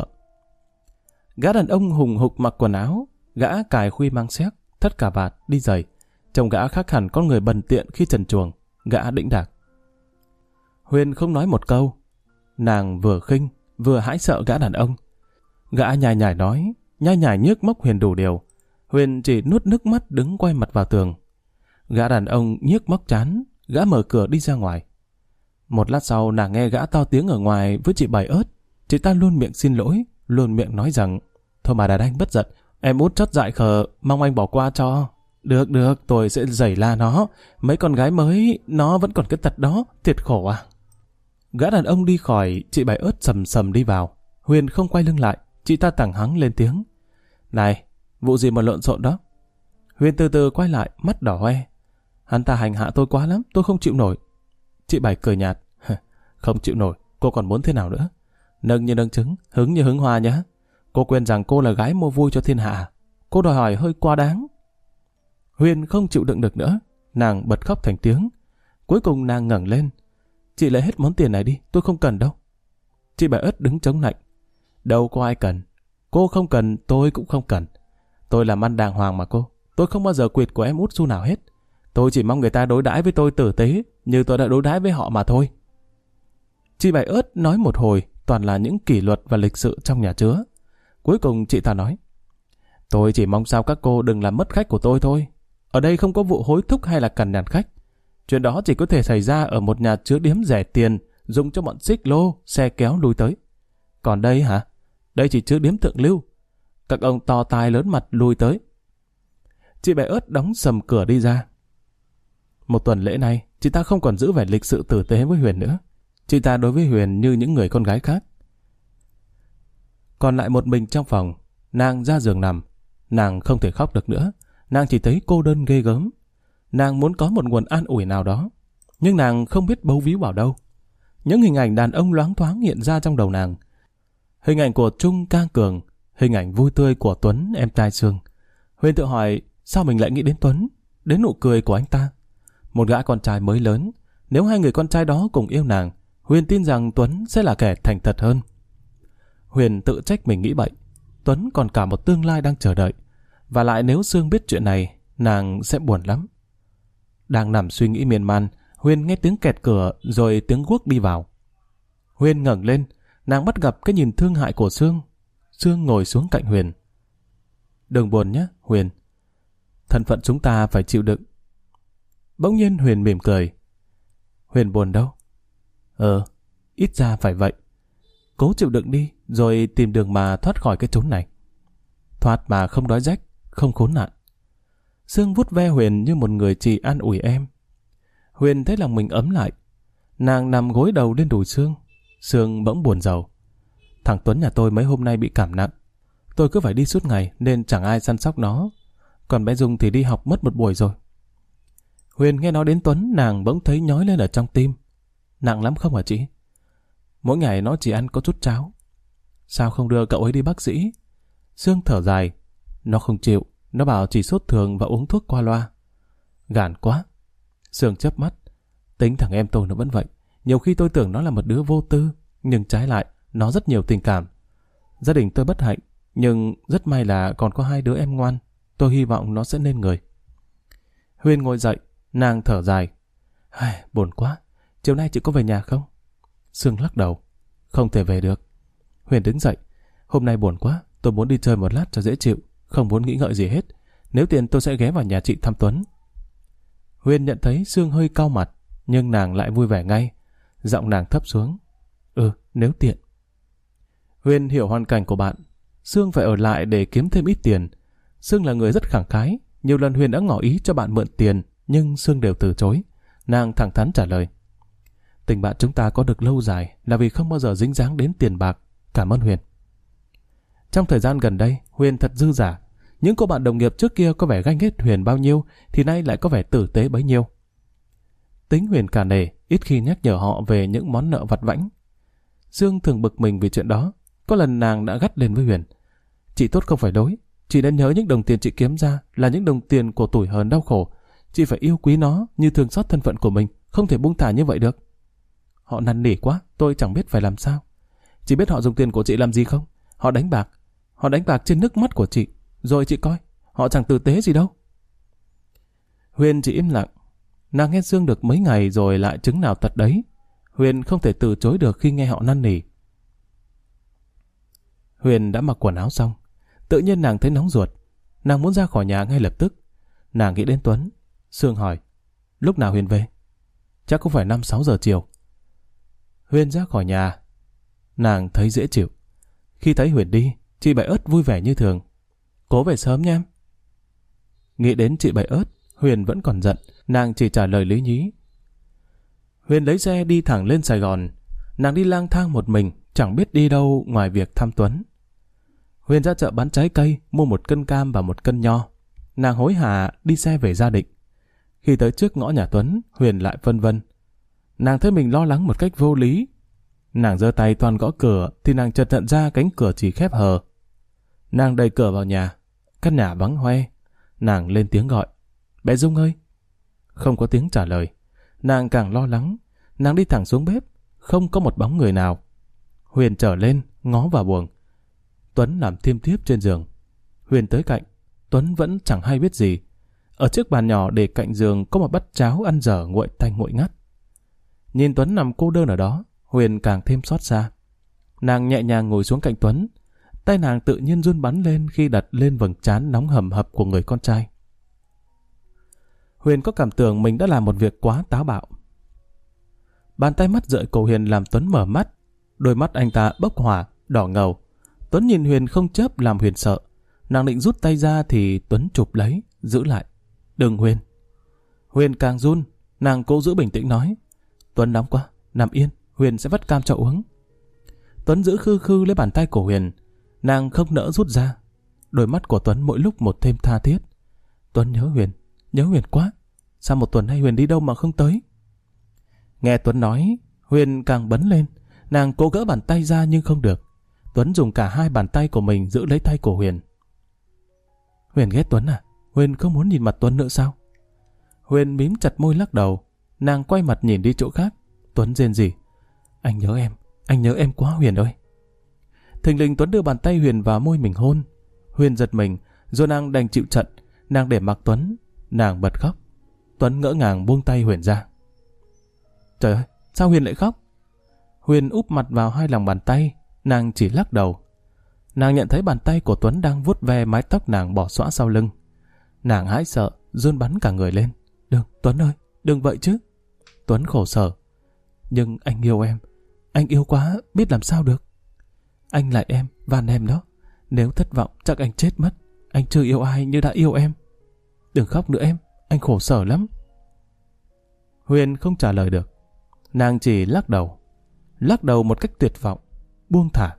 Gã đàn ông hùng hục mặc quần áo, gã cài khuy mang xéc, thắt cà vạt, đi giày. Trông gã khác hẳn con người bần tiện khi trần truồng, gã đĩnh đạc. Huyền không nói một câu. Nàng vừa khinh, vừa hãi sợ gã đàn ông. Gã nhài nhải nói, nhai nhải nhức móc Huyền đủ điều. Huyền chỉ nuốt nước mắt đứng quay mặt vào tường. Gã đàn ông nhức móc chán, gã mở cửa đi ra ngoài. Một lát sau nàng nghe gã to tiếng ở ngoài với chị Bảy Ớt. Chị ta luôn miệng xin lỗi, luôn miệng nói rằng thôi mà đàn anh bất giận, em út chót dại khờ, mong anh bỏ qua cho. Được được, tôi sẽ giày la nó. Mấy con gái mới, nó vẫn còn cái tật đó, thiệt khổ à. Gã đàn ông đi khỏi, chị Bảy Ớt sầm sầm đi vào. Huyền không quay lưng lại, chị ta tằng hắng lên tiếng. Này, vụ gì mà lộn xộn đó? Huyền từ từ quay lại, mắt đỏ hoe. Hắn ta hành hạ tôi quá lắm, tôi không chịu nổi. Chị Bảy cười nhạt. Không chịu nổi, cô còn muốn thế nào nữa? Nâng như nâng trứng, hứng như hứng hoa nhá. Cô quên rằng cô là gái mua vui cho thiên hạ. Cô đòi hỏi hơi quá đáng. Huyền không chịu đựng được nữa, nàng bật khóc thành tiếng. Cuối cùng nàng ngẩng lên. Chị lấy hết món tiền này đi, tôi không cần đâu. Chị Bảy Ớt đứng chống lạnh. Đâu có ai cần. Cô không cần, tôi cũng không cần. Tôi làm ăn đàng hoàng mà cô. Tôi không bao giờ quỵt của em út xu nào hết. Tôi chỉ mong người ta đối đãi với tôi tử tế như tôi đã đối đãi với họ mà thôi. Chị Bảy Ớt nói một hồi toàn là những kỷ luật và lịch sự trong nhà chứa. Cuối cùng chị ta nói, tôi chỉ mong sao các cô đừng làm mất khách của tôi thôi. Ở đây không có vụ hối thúc hay là cằn nhằn khách. Chuyện đó chỉ có thể xảy ra ở một nhà chứa điếm rẻ tiền dùng cho bọn xích lô, xe kéo lui tới. Còn đây hả? Đây chỉ chứa điếm thượng lưu. Các ông to tai lớn mặt lui tới. Chị Bảy Ớt đóng sầm cửa đi ra. Một tuần lễ nay, chị ta không còn giữ vẻ lịch sự tử tế với Huyền nữa. Chị ta đối với Huyền như những người con gái khác. Còn lại một mình trong phòng, nàng ra giường nằm. Nàng không thể khóc được nữa. Nàng chỉ thấy cô đơn ghê gớm. Nàng muốn có một nguồn an ủi nào đó, nhưng nàng không biết bấu víu vào đâu. Những hình ảnh đàn ông loáng thoáng hiện ra trong đầu nàng. Hình ảnh của Trung Ca Cường, hình ảnh vui tươi của Tuấn, em trai Sương. Huyền tự hỏi sao mình lại nghĩ đến Tuấn, đến nụ cười của anh ta. Một gã con trai mới lớn, nếu hai người con trai đó cùng yêu nàng, Huyền tin rằng Tuấn sẽ là kẻ thành thật hơn. Huyền tự trách mình nghĩ bậy. Tuấn còn cả một tương lai đang chờ đợi. Và lại nếu Sương biết chuyện này, nàng sẽ buồn lắm. Đang nằm suy nghĩ miên man, Huyền nghe tiếng kẹt cửa rồi tiếng guốc đi vào. Huyền ngẩng lên, nàng bắt gặp cái nhìn thương hại của Sương. Sương ngồi xuống cạnh Huyền. Đừng buồn nhé, Huyền. Thân phận chúng ta phải chịu đựng. Bỗng nhiên Huyền mỉm cười. Huyền buồn đâu? Ờ, ít ra phải vậy. Cố chịu đựng đi, rồi tìm đường mà thoát khỏi cái chốn này. Thoát mà không đói rách, không khốn nạn. Sương vuốt ve Huyền như một người chị an ủi em. Huyền thấy lòng mình ấm lại. Nàng nằm gối đầu lên đùi Sương. Sương bỗng buồn rầu. Thằng Tuấn nhà tôi mấy hôm nay bị cảm nặng. Tôi cứ phải đi suốt ngày nên chẳng ai săn sóc nó. Còn bé Dung thì đi học mất một buổi rồi. Huyền nghe nói đến Tuấn, nàng bỗng thấy nhói lên ở trong tim. Nặng lắm không hả chị? Mỗi ngày nó chỉ ăn có chút cháo. Sao không đưa cậu ấy đi bác sĩ? Sương thở dài. Nó không chịu. Nó bảo chỉ sốt thường và uống thuốc qua loa. Gàn quá. Sương chớp mắt. Tính thằng em tôi nó vẫn vậy. Nhiều khi tôi tưởng nó là một đứa vô tư, nhưng trái lại nó rất nhiều tình cảm. Gia đình tôi bất hạnh, nhưng rất may là còn có hai đứa em ngoan. Tôi hy vọng nó sẽ nên người. Huyền ngồi dậy, nàng thở dài. Ai, buồn quá. Chiều nay chị có về nhà không? Sương lắc đầu. Không thể về được. Huyền đứng dậy. Hôm nay buồn quá, tôi muốn đi chơi một lát cho dễ chịu. Không muốn nghĩ ngợi gì hết. Nếu tiện tôi sẽ ghé vào nhà chị thăm Tuấn. Huyền nhận thấy Sương hơi cau mặt, nhưng nàng lại vui vẻ ngay. Giọng nàng thấp xuống. Ừ, nếu tiện. Huyền hiểu hoàn cảnh của bạn. Sương phải ở lại để kiếm thêm ít tiền. Sương là người rất khẳng khái, nhiều lần Huyền đã ngỏ ý cho bạn mượn tiền, nhưng Sương đều từ chối. Nàng thẳng thắn trả lời: tình bạn chúng ta có được lâu dài là vì không bao giờ dính dáng đến tiền bạc. Cảm ơn Huyền. Trong thời gian gần đây, Huyền thật dư dả. Những cô bạn đồng nghiệp trước kia có vẻ ganh ghét Huyền bao nhiêu, thì nay lại có vẻ tử tế bấy nhiêu. Tính Huyền cả nể, ít khi nhắc nhở họ về những món nợ vặt vãnh. Dương thường bực mình vì chuyện đó. Có lần nàng đã gắt lên với Huyền: chị tốt không phải đối, chị đã nhớ những đồng tiền chị kiếm ra là những đồng tiền của tủi hờn đau khổ. Chị phải yêu quý nó như thương xót thân phận của mình, không thể buông thả như vậy được. Họ năn nỉ quá, tôi chẳng biết phải làm sao. Chị biết họ dùng tiền của chị làm gì không? Họ đánh bạc. Họ đánh bạc trên nước mắt của chị. Rồi chị coi, họ chẳng tử tế gì đâu. Huyền chỉ im lặng. Nàng nghe Dương được mấy ngày rồi lại chứng nào tật đấy. Huyền không thể từ chối được khi nghe họ năn nỉ. Huyền đã mặc quần áo xong. Tự nhiên nàng thấy nóng ruột. Nàng muốn ra khỏi nhà ngay lập tức. Nàng nghĩ đến Tuấn. Sương hỏi: lúc nào Huyền về? Chắc cũng phải năm sáu giờ chiều. Huyền ra khỏi nhà. Nàng thấy dễ chịu. Khi thấy Huyền đi, chị Bảy Ớt vui vẻ như thường: cố về sớm nha em. Nghĩ đến chị Bảy Ớt, Huyền vẫn còn giận. Nàng chỉ trả lời lý nhí. Huyền lấy xe đi thẳng lên Sài Gòn. Nàng đi lang thang một mình, chẳng biết đi đâu ngoài việc thăm Tuấn. Huyền ra chợ bán trái cây, mua một cân cam và một cân nho. Nàng hối hả đi xe về gia định. Khi tới trước ngõ nhà Tuấn, Huyền lại vân vân. Nàng thấy mình lo lắng một cách vô lý. Nàng giơ tay toàn gõ cửa thì nàng chợt nhận ra cánh cửa chỉ khép hờ. Nàng đẩy cửa vào nhà. Căn nhà vắng hoe. Nàng lên tiếng gọi: bé Dung ơi. Không có tiếng trả lời. Nàng càng lo lắng. Nàng đi thẳng xuống bếp. Không có một bóng người nào. Huyền trở lên, ngó vào buồng. Tuấn nằm thiêm thiếp trên giường. Huyền tới cạnh. Tuấn vẫn chẳng hay biết gì. Ở chiếc bàn nhỏ để cạnh giường có một bát cháo ăn dở nguội tanh nguội ngắt. Nhìn Tuấn nằm cô đơn ở đó, Huyền càng thêm xót xa. Nàng nhẹ nhàng ngồi xuống cạnh Tuấn. Tay nàng tự nhiên run bắn lên khi đặt lên vầng trán nóng hầm hập của người con trai. Huyền có cảm tưởng mình đã làm một việc quá táo bạo. Bàn tay mắt rợi cổ Huyền làm Tuấn mở mắt. Đôi mắt anh ta bốc hỏa, đỏ ngầu. Tuấn nhìn Huyền không chớp làm Huyền sợ. Nàng định rút tay ra thì Tuấn chụp lấy, giữ lại. Đừng Huyền. Huyền càng run. Nàng cố giữ bình tĩnh nói: Tuấn nóng quá, nằm yên, Huyền sẽ vắt cam cho uống. Tuấn giữ khư khư lấy bàn tay của Huyền. Nàng không nỡ rút ra. Đôi mắt của Tuấn mỗi lúc một thêm tha thiết. Tuấn nhớ Huyền, nhớ Huyền quá. Sao một tuần nay Huyền đi đâu mà không tới? Nghe Tuấn nói, Huyền càng bấn lên. Nàng cố gỡ bàn tay ra nhưng không được. Tuấn dùng cả hai bàn tay của mình giữ lấy tay của Huyền. Huyền ghét Tuấn à? Huyền không muốn nhìn mặt Tuấn nữa sao? Huyền mím chặt môi lắc đầu. Nàng quay mặt nhìn đi chỗ khác. Tuấn rên rỉ: anh nhớ em, anh nhớ em quá Huyền ơi. Thình lình Tuấn đưa bàn tay Huyền vào môi mình hôn. Huyền giật mình, rồi nàng đành chịu trận. Nàng để mặc Tuấn. Nàng bật khóc. Tuấn ngỡ ngàng buông tay Huyền ra. Trời ơi, sao Huyền lại khóc? Huyền úp mặt vào hai lòng bàn tay. Nàng chỉ lắc đầu. Nàng nhận thấy bàn tay của Tuấn đang vuốt ve mái tóc nàng bỏ xõa sau lưng. Nàng hãi sợ, run bắn cả người lên. Đừng, Tuấn ơi, đừng vậy chứ. Tuấn khổ sở. Nhưng anh yêu em. Anh yêu quá, biết làm sao được. Anh lại em, van em đó. Nếu thất vọng chắc anh chết mất. Anh chưa yêu ai như đã yêu em. Đừng khóc nữa em, anh khổ sở lắm. Huyền không trả lời được. Nàng chỉ lắc đầu. Lắc đầu một cách tuyệt vọng, buông thả.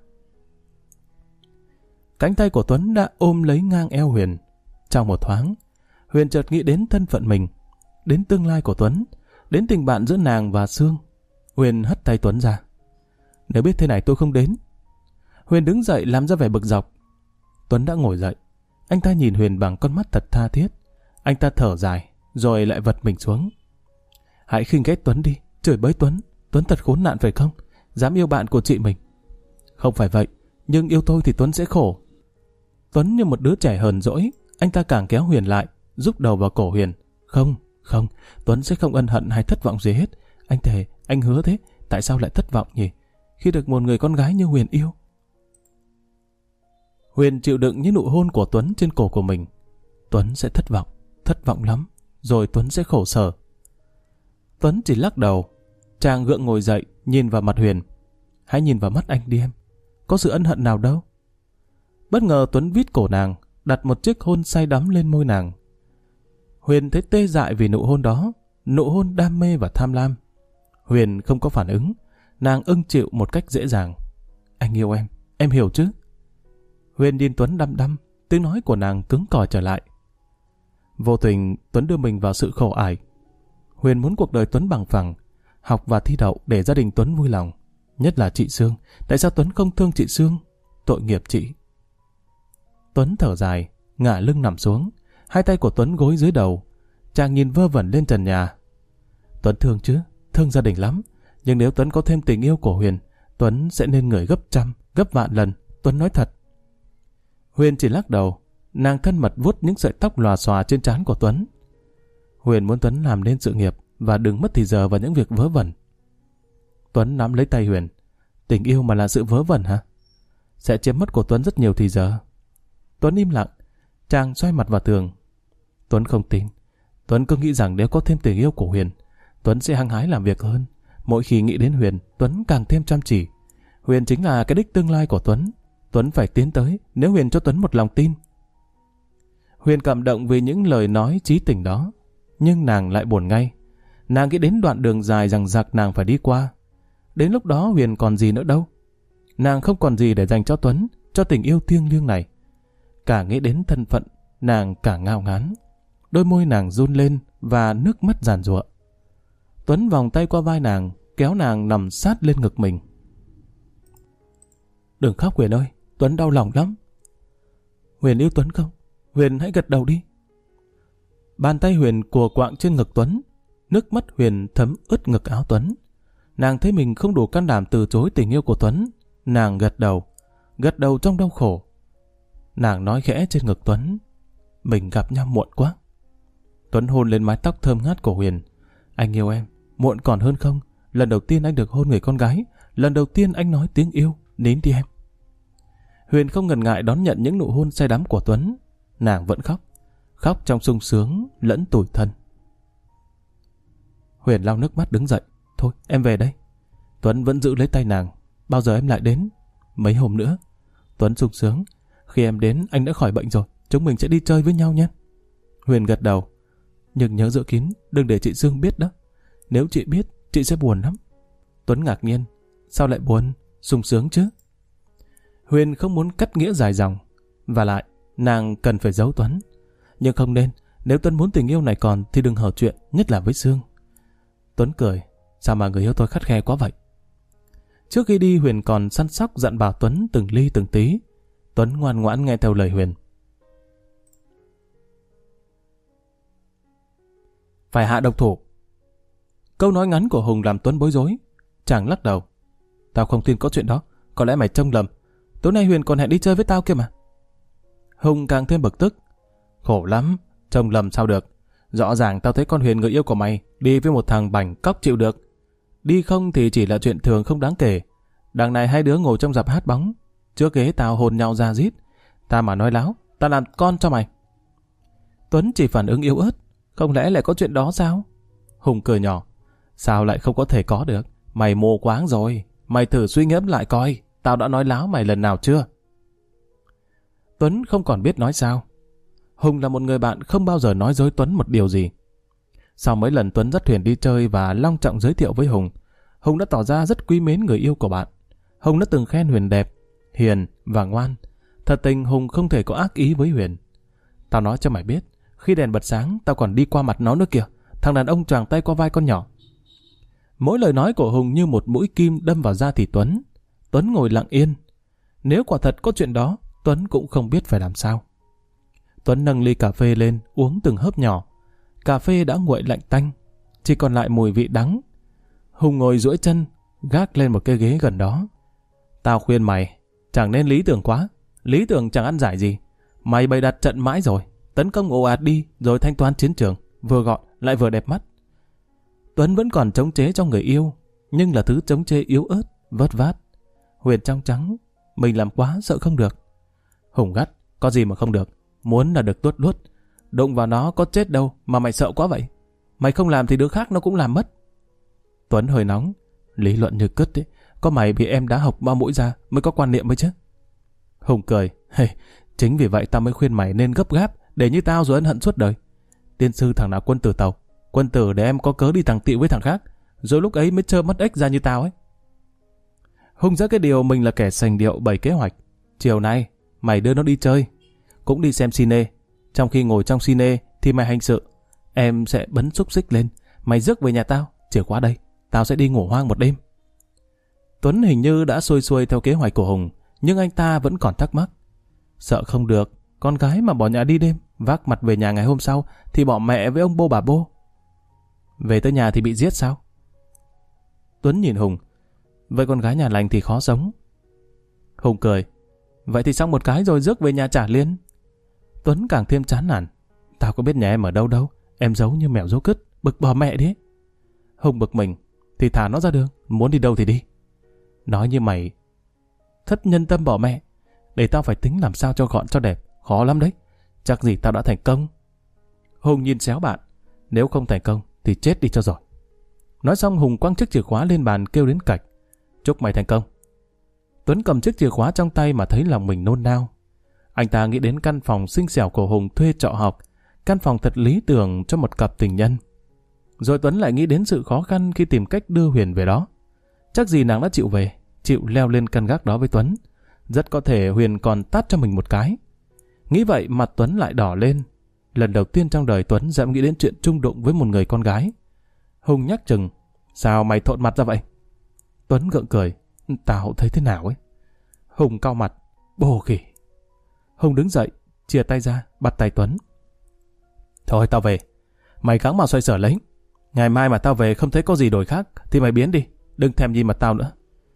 Cánh tay của Tuấn đã ôm lấy ngang eo Huyền. Trong một thoáng, Huyền chợt nghĩ đến thân phận mình, đến tương lai của Tuấn, đến tình bạn giữa nàng và Sương. Huyền hất tay Tuấn ra. Nếu biết thế này tôi không đến. Huyền đứng dậy làm ra vẻ bực dọc. Tuấn đã ngồi dậy. Anh ta nhìn Huyền bằng con mắt thật tha thiết. Anh ta thở dài, rồi lại vật mình xuống. Hãy khinh ghét Tuấn đi, chửi bới Tuấn. Tuấn thật khốn nạn phải không? Dám yêu bạn của chị mình. Không phải vậy, nhưng yêu tôi thì Tuấn sẽ khổ. Tuấn như một đứa trẻ hờn dỗi. Anh ta càng kéo Huyền lại, rúc đầu vào cổ Huyền. Không, không, Tuấn sẽ không ân hận hay thất vọng gì hết. Anh thề, anh hứa thế. Tại sao lại thất vọng nhỉ? Khi được một người con gái như Huyền yêu. Huyền chịu đựng những nụ hôn của Tuấn trên cổ của mình. Tuấn sẽ thất vọng, thất vọng lắm. Rồi Tuấn sẽ khổ sở. Tuấn chỉ lắc đầu. Chàng gượng ngồi dậy, nhìn vào mặt Huyền. Hãy nhìn vào mắt anh đi em. Có sự ân hận nào đâu. Bất ngờ Tuấn vít cổ nàng, đặt một chiếc hôn say đắm lên môi nàng. Huyền thấy tê dại vì nụ hôn đó, nụ hôn đam mê và tham lam. Huyền không có phản ứng, nàng ưng chịu một cách dễ dàng. Anh yêu em, em hiểu chứ? Huyền nhìn Tuấn đăm đăm, tiếng nói của nàng cứng cỏi trở lại. Vô tình Tuấn đưa mình vào sự khổ ải. Huyền muốn cuộc đời Tuấn bằng phẳng, học và thi đậu để gia đình Tuấn vui lòng. Nhất là chị Sương, tại sao Tuấn không thương chị Sương? Tội nghiệp chị. Tuấn thở dài, ngả lưng nằm xuống, hai tay của Tuấn gối dưới đầu. Chàng nhìn vơ vẩn lên trần nhà. Tuấn thương chứ, thương gia đình lắm. Nhưng nếu Tuấn có thêm tình yêu của Huyền, Tuấn sẽ nên người gấp trăm, gấp vạn lần. Tuấn nói thật. Huyền chỉ lắc đầu, nàng thân mật vuốt những sợi tóc lòa xòa trên trán của Tuấn. Huyền muốn Tuấn làm nên sự nghiệp và đừng mất thì giờ vào những việc vớ vẩn. Tuấn nắm lấy tay Huyền. Tình yêu mà là sự vớ vẩn hả? Sẽ chiếm mất của Tuấn rất nhiều thì giờ. Tuấn im lặng, chàng xoay mặt vào tường. Tuấn không tin. Tuấn cứ nghĩ rằng nếu có thêm tình yêu của Huyền, Tuấn sẽ hăng hái làm việc hơn. Mỗi khi nghĩ đến Huyền, Tuấn càng thêm chăm chỉ. Huyền chính là cái đích tương lai của Tuấn. Tuấn phải tiến tới nếu Huyền cho Tuấn một lòng tin. Huyền cảm động vì những lời nói chí tình đó, nhưng nàng lại buồn ngay. Nàng nghĩ đến đoạn đường dài dằng dặc nàng phải đi qua. Đến lúc đó Huyền còn gì nữa đâu. Nàng không còn gì để dành cho Tuấn, cho tình yêu thiêng liêng này. Càng nghĩ đến thân phận, nàng càng ngao ngán. Đôi môi nàng run lên và nước mắt giàn giụa. Tuấn vòng tay qua vai nàng, kéo nàng nằm sát lên ngực mình. Đừng khóc Huyền ơi, Tuấn đau lòng lắm. Huyền yêu Tuấn không? Huyền hãy gật đầu đi. Bàn tay Huyền cùa quạng trên ngực Tuấn. Nước mắt Huyền thấm ướt ngực áo Tuấn. Nàng thấy mình không đủ can đảm từ chối tình yêu của Tuấn. Nàng gật đầu, gật đầu trong đau khổ. Nàng nói khẽ trên ngực Tuấn. Mình gặp nhau muộn quá. Tuấn hôn lên mái tóc thơm ngát của Huyền. Anh yêu em, muộn còn hơn không? Lần đầu tiên anh được hôn người con gái. Lần đầu tiên anh nói tiếng yêu. Nín đi em. Huyền không ngần ngại đón nhận những nụ hôn say đắm của Tuấn. Nàng vẫn khóc, khóc trong sung sướng lẫn tủi thân. Huyền lau nước mắt đứng dậy. Thôi em về đây. Tuấn vẫn giữ lấy tay nàng. Bao giờ em lại đến? Mấy hôm nữa. Tuấn sung sướng. Khi em đến anh đã khỏi bệnh rồi. Chúng mình sẽ đi chơi với nhau nhé. Huyền gật đầu. Nhưng nhớ giữ kín, đừng để chị Sương biết đó. Nếu chị biết, chị sẽ buồn lắm. Tuấn ngạc nhiên. Sao lại buồn? Sung sướng chứ. Huyền không muốn cắt nghĩa dài dòng. Và lại, nàng cần phải giấu Tuấn. Nhưng không nên. Nếu Tuấn muốn tình yêu này còn thì đừng hở chuyện, nhất là với Sương. Tuấn cười. Sao mà người yêu tôi khắt khe quá vậy? Trước khi đi Huyền còn săn sóc dặn bảo Tuấn từng ly từng tí. Tuấn ngoan ngoãn nghe theo lời Huyền. Phải hạ độc thủ. Câu nói ngắn của Hùng làm Tuấn bối rối. Chàng lắc đầu. Tao không tin có chuyện đó. Có lẽ mày trông lầm. Tối nay Huyền còn hẹn đi chơi với tao kia mà. Hùng càng thêm bực tức. Khổ lắm. Trông lầm sao được. Rõ ràng tao thấy con Huyền người yêu của mày đi với một thằng bảnh cóc chịu được. Đi không thì chỉ là chuyện thường không đáng kể. Đằng này hai đứa ngồi trong rạp hát bóng. Trước ghế tao hôn nhau ra rít. Ta mà nói láo, ta làm con cho mày. Tuấn chỉ phản ứng yếu ớt. Không lẽ lại có chuyện đó sao? Hùng cười nhỏ. Sao lại không có thể có được? Mày mù quáng rồi. Mày thử suy ngẫm lại coi. Tao đã nói láo mày lần nào chưa? Tuấn không còn biết nói sao. Hùng là một người bạn không bao giờ nói dối Tuấn một điều gì. Sau mấy lần Tuấn dắt Huyền đi chơi và long trọng giới thiệu với Hùng, Hùng đã tỏ ra rất quý mến người yêu của bạn. Hùng đã từng khen Huyền đẹp, hiền và ngoan. Thật tình Hùng không thể có ác ý với Huyền. Tao nói cho mày biết, khi đèn bật sáng tao còn đi qua mặt nó nữa kìa. Thằng đàn ông choàng tay qua vai con nhỏ. Mỗi lời nói của Hùng như một mũi kim đâm vào da thịt Tuấn. Tuấn ngồi lặng yên. Nếu quả thật có chuyện đó, Tuấn cũng không biết phải làm sao. Tuấn nâng ly cà phê lên, uống từng hớp nhỏ. Cà phê đã nguội lạnh tanh, chỉ còn lại mùi vị đắng. Hùng ngồi duỗi chân, gác lên một cái ghế gần đó. Tao khuyên mày, chẳng nên lý tưởng quá. Lý tưởng chẳng ăn giải gì. Mày bày đặt trận mãi rồi, tấn công ồ ạt đi, rồi thanh toán chiến trường, vừa gọn lại vừa đẹp mắt. Tuấn vẫn còn chống chế trong người yêu, nhưng là thứ chống chế yếu ớt, vớt vát. Huyền trong trắng, mình làm quá sợ không được. Hùng gắt, có gì mà không được, muốn là được tuốt luốt. Đụng vào nó có chết đâu mà mày sợ quá vậy. Mày không làm thì đứa khác nó cũng làm mất. Tuấn hơi nóng, lý luận như cứt ấy. Có mày bị em đá học bao mũi ra mới có quan niệm mới chứ. Hùng cười, Hey, chính vì vậy tao mới khuyên mày nên gấp gáp, để như tao rồi ân hận suốt đời. Tiên sư thằng nào quân tử tàu, quân tử để em có cớ đi thằng tịu với thằng khác, rồi lúc ấy mới trơ mất ếch ra như tao ấy. Hùng ra cái điều mình là kẻ sành điệu bày kế hoạch. Chiều nay mày đưa nó đi chơi, cũng đi xem cine. Trong khi ngồi trong cine thì mày hành sự, em sẽ bấn xúc xích lên, mày rước về nhà tao, chìa khóa đây, tao sẽ đi ngủ hoang một đêm. Tuấn hình như đã xuôi xuôi theo kế hoạch của Hùng, nhưng anh ta vẫn còn thắc mắc. Sợ không được, con gái mà bỏ nhà đi đêm, vác mặt về nhà ngày hôm sau thì bỏ mẹ với ông bô bà bô. Về tới nhà thì bị giết sao? Tuấn nhìn Hùng. Với con gái nhà lành thì khó sống. Hùng cười. Vậy thì xong một cái rồi rước về nhà trả liên. Tuấn càng thêm chán nản. Tao có biết nhà em ở đâu đâu, em giấu như mèo giấu cứt, bực bò mẹ đấy. Hùng bực mình. Thì thả nó ra đường, muốn đi đâu thì đi. Nói như mày thất nhân tâm bỏ mẹ, để tao phải tính làm sao cho gọn cho đẹp, khó lắm đấy. Chắc gì tao đã thành công. Hùng nhìn xéo bạn. Nếu không thành công thì chết đi cho rồi. Nói xong Hùng quăng chiếc chìa khóa lên bàn kêu đến Cạch. Chúc mày thành công. Tuấn cầm chiếc chìa khóa trong tay mà thấy lòng mình nôn nao. Anh ta nghĩ đến căn phòng xinh xẻo của Hùng thuê trọ học, căn phòng thật lý tưởng cho một cặp tình nhân. Rồi Tuấn lại nghĩ đến sự khó khăn khi tìm cách đưa Huyền về đó. Chắc gì nàng đã chịu về, chịu leo lên căn gác đó với Tuấn. Rất có thể Huyền còn tát cho mình một cái. Nghĩ vậy mặt Tuấn lại đỏ lên. Lần đầu tiên trong đời Tuấn dám nghĩ đến chuyện chung đụng với một người con gái. Hùng nhắc chừng. Sao mày thộn mặt ra vậy? Tuấn gượng cười. Tao thấy thế nào ấy? Hùng cau mặt. Bồ khỉ. Hùng đứng dậy, chia tay ra, bắt tay Tuấn. Thôi tao về. Mày gắng mà xoay sở lấy. Ngày mai mà tao về không thấy có gì đổi khác thì mày biến đi. Đừng thèm nhìn mặt tao nữa.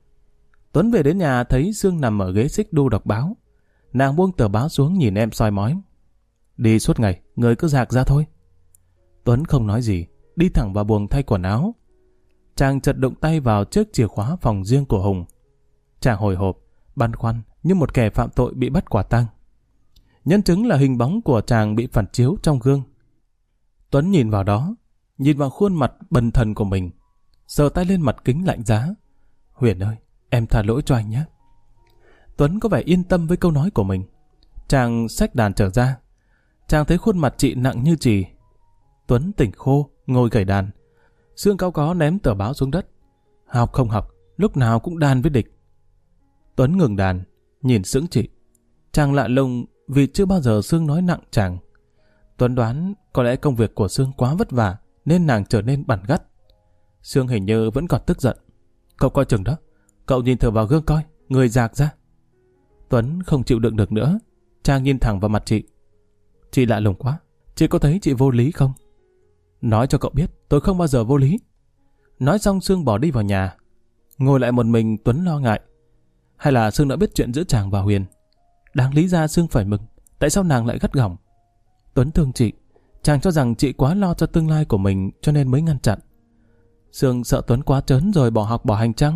Tuấn về đến nhà thấy Sương nằm ở ghế xích đu đọc báo. Nàng buông tờ báo xuống nhìn em soi mói. Đi suốt ngày, người cứ rạc ra thôi. Tuấn không nói gì, đi thẳng vào buồng thay quần áo. Chàng chợt đụng tay vào chiếc chìa khóa phòng riêng của Hùng. Chàng hồi hộp, băn khoăn như một kẻ phạm tội bị bắt quả tang. Nhân chứng là hình bóng của chàng bị phản chiếu trong gương. Tuấn nhìn vào đó, nhìn vào khuôn mặt bần thần của mình, sờ tay lên mặt kính lạnh giá. Huyền ơi, em tha lỗi cho anh nhé. Tuấn có vẻ yên tâm với câu nói của mình. Chàng xách đàn trở ra. Chàng thấy khuôn mặt chị nặng như chì. Tuấn tỉnh khô, ngồi gảy đàn. Sương cao có ném tờ báo xuống đất. Học không học, lúc nào cũng đàn với địch. Tuấn ngừng đàn, nhìn sững chị. Chàng lạ lùng vì chưa bao giờ Sương nói nặng chàng. Tuấn đoán có lẽ công việc của Sương quá vất vả nên nàng trở nên bằn gắt. Sương hình như vẫn còn tức giận. Cậu coi chừng đó. Cậu nhìn thử vào gương coi, người rạc ra. Tuấn không chịu đựng được nữa. Chàng nhìn thẳng vào mặt chị. Chị lạ lùng quá. Chị có thấy chị vô lý không? Nói cho cậu biết, tôi không bao giờ vô lý. Nói xong Sương bỏ đi vào nhà. Ngồi lại một mình Tuấn lo ngại. Hay là Sương đã biết chuyện giữa chàng và Huyền? Đáng lý ra Sương phải mừng. Tại sao nàng lại gắt gỏng? Tuấn thương chị. Chàng cho rằng chị quá lo cho tương lai của mình cho nên mới ngăn chặn. Sương sợ Tuấn quá trớn rồi bỏ học bỏ hành chăng?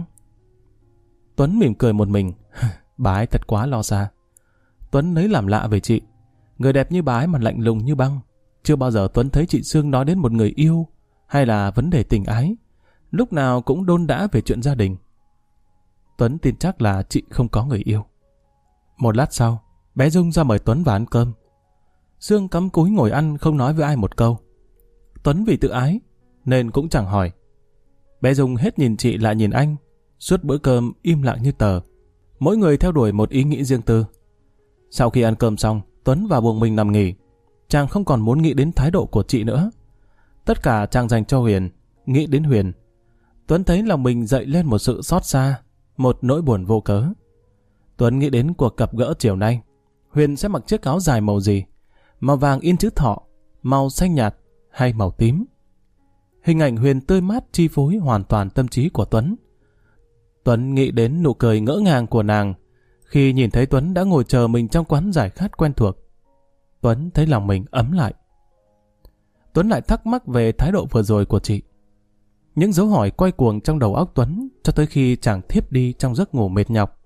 Tuấn mỉm cười một mình. Bà ấy thật quá lo xa. Tuấn lấy làm lạ về chị. Người đẹp như bà ấy mà lạnh lùng như băng. Chưa bao giờ Tuấn thấy chị Sương nói đến một người yêu hay là vấn đề tình ái. Lúc nào cũng đôn đã về chuyện gia đình. Tuấn tin chắc là chị không có người yêu. Một lát sau, bé Dung ra mời Tuấn vào ăn cơm. Sương cắm cúi ngồi ăn không nói với ai một câu. Tuấn vì tự ái nên cũng chẳng hỏi. Bé Dung hết nhìn chị lại nhìn anh. Suốt bữa cơm im lặng như tờ. Mỗi người theo đuổi một ý nghĩ riêng tư. Sau khi ăn cơm xong, Tuấn vào buồng mình nằm nghỉ. Chàng không còn muốn nghĩ đến thái độ của chị nữa. Tất cả chàng dành cho Huyền, nghĩ đến Huyền. Tuấn thấy lòng mình dậy lên một sự xót xa, một nỗi buồn vô cớ. Tuấn nghĩ đến cuộc gặp gỡ chiều nay. Huyền sẽ mặc chiếc áo dài màu gì? Màu vàng in chữ thọ, màu xanh nhạt hay màu tím? Hình ảnh Huyền tươi mát chi phối hoàn toàn tâm trí của Tuấn. Tuấn nghĩ đến nụ cười ngỡ ngàng của nàng khi nhìn thấy Tuấn đã ngồi chờ mình trong quán giải khát quen thuộc. Tuấn thấy lòng mình ấm lại. Tuấn lại thắc mắc về thái độ vừa rồi của chị. Những dấu hỏi quay cuồng trong đầu óc Tuấn cho tới khi chàng thiếp đi trong giấc ngủ mệt nhọc.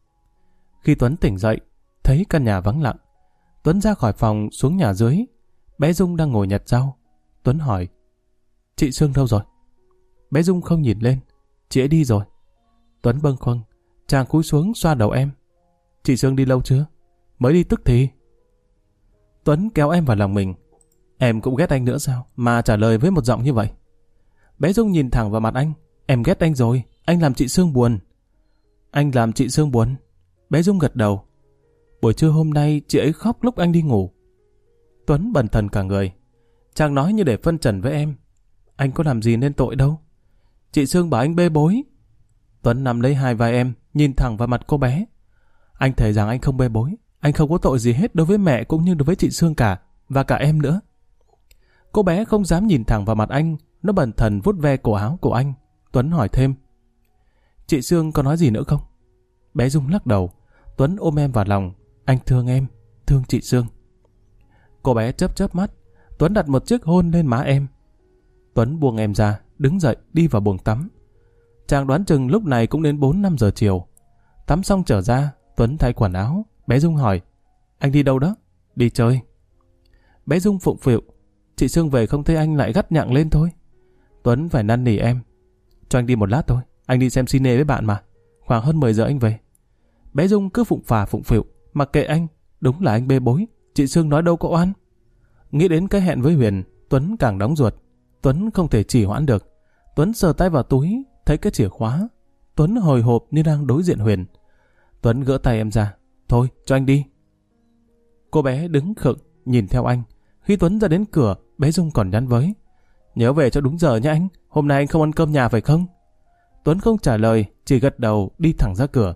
Khi Tuấn tỉnh dậy, thấy căn nhà vắng lặng. Tuấn ra khỏi phòng xuống nhà dưới. Bé Dung đang ngồi nhặt rau. Tuấn hỏi, chị Sương đâu rồi? Bé Dung không nhìn lên. Chị ấy đi rồi. Tuấn bâng khuâng. Chàng cúi xuống xoa đầu em. Chị Sương đi lâu chưa? Mới đi tức thì. Tuấn kéo em vào lòng mình. Em cũng ghét anh nữa sao mà trả lời với một giọng như vậy? Bé Dung nhìn thẳng vào mặt anh. Em ghét anh rồi, anh làm chị Sương buồn. Anh làm chị Sương buồn? Bé Dung gật đầu. Buổi trưa hôm nay chị ấy khóc lúc anh đi ngủ. Tuấn bần thần cả người. Chàng nói như để phân trần với em. Anh có làm gì nên tội đâu. Chị Sương bảo anh bê bối. Tuấn nắm lấy hai vai em, nhìn thẳng vào mặt cô bé. Anh thề rằng anh không bê bối. Anh không có tội gì hết đối với mẹ cũng như đối với chị Sương cả, và cả em nữa. Cô bé không dám nhìn thẳng vào mặt anh, nó bần thần vuốt ve cổ áo của anh. Tuấn hỏi thêm. Chị Sương có nói gì nữa không? Bé Dung lắc đầu. Tuấn ôm em vào lòng. Anh thương em, thương chị Sương. Cô bé chớp chớp mắt. Tuấn đặt một chiếc hôn lên má em. Tuấn buông em ra, đứng dậy đi vào buồng tắm. Chàng đoán chừng lúc này cũng đến bốn năm giờ chiều. Tắm xong trở ra, Tuấn thay quần áo. Bé Dung hỏi. Anh đi đâu đó? Đi chơi. Bé Dung phụng phịu. Chị Sương về không thấy anh lại gắt nhặng lên thôi. Tuấn phải năn nỉ em. Cho anh đi một lát thôi, anh đi xem cine với bạn mà. Khoảng hơn mười giờ anh về. Bé Dung cứ phụng phà phụng phịu. Mặc kệ anh, đúng là anh bê bối. Chị Sương nói đâu có oan. Nghĩ đến cái hẹn với Huyền, Tuấn càng đóng ruột. Tuấn không thể trì hoãn được. Tuấn sờ tay vào túi, thấy cái chìa khóa. Tuấn hồi hộp như đang đối diện Huyền. Tuấn gỡ tay em ra. Thôi, cho anh đi. Cô bé đứng khựng, nhìn theo anh. Khi Tuấn ra đến cửa, bé Dung còn nhắn với. Nhớ về cho đúng giờ nhé anh. Hôm nay anh không ăn cơm nhà phải không? Tuấn không trả lời, chỉ gật đầu đi thẳng ra cửa.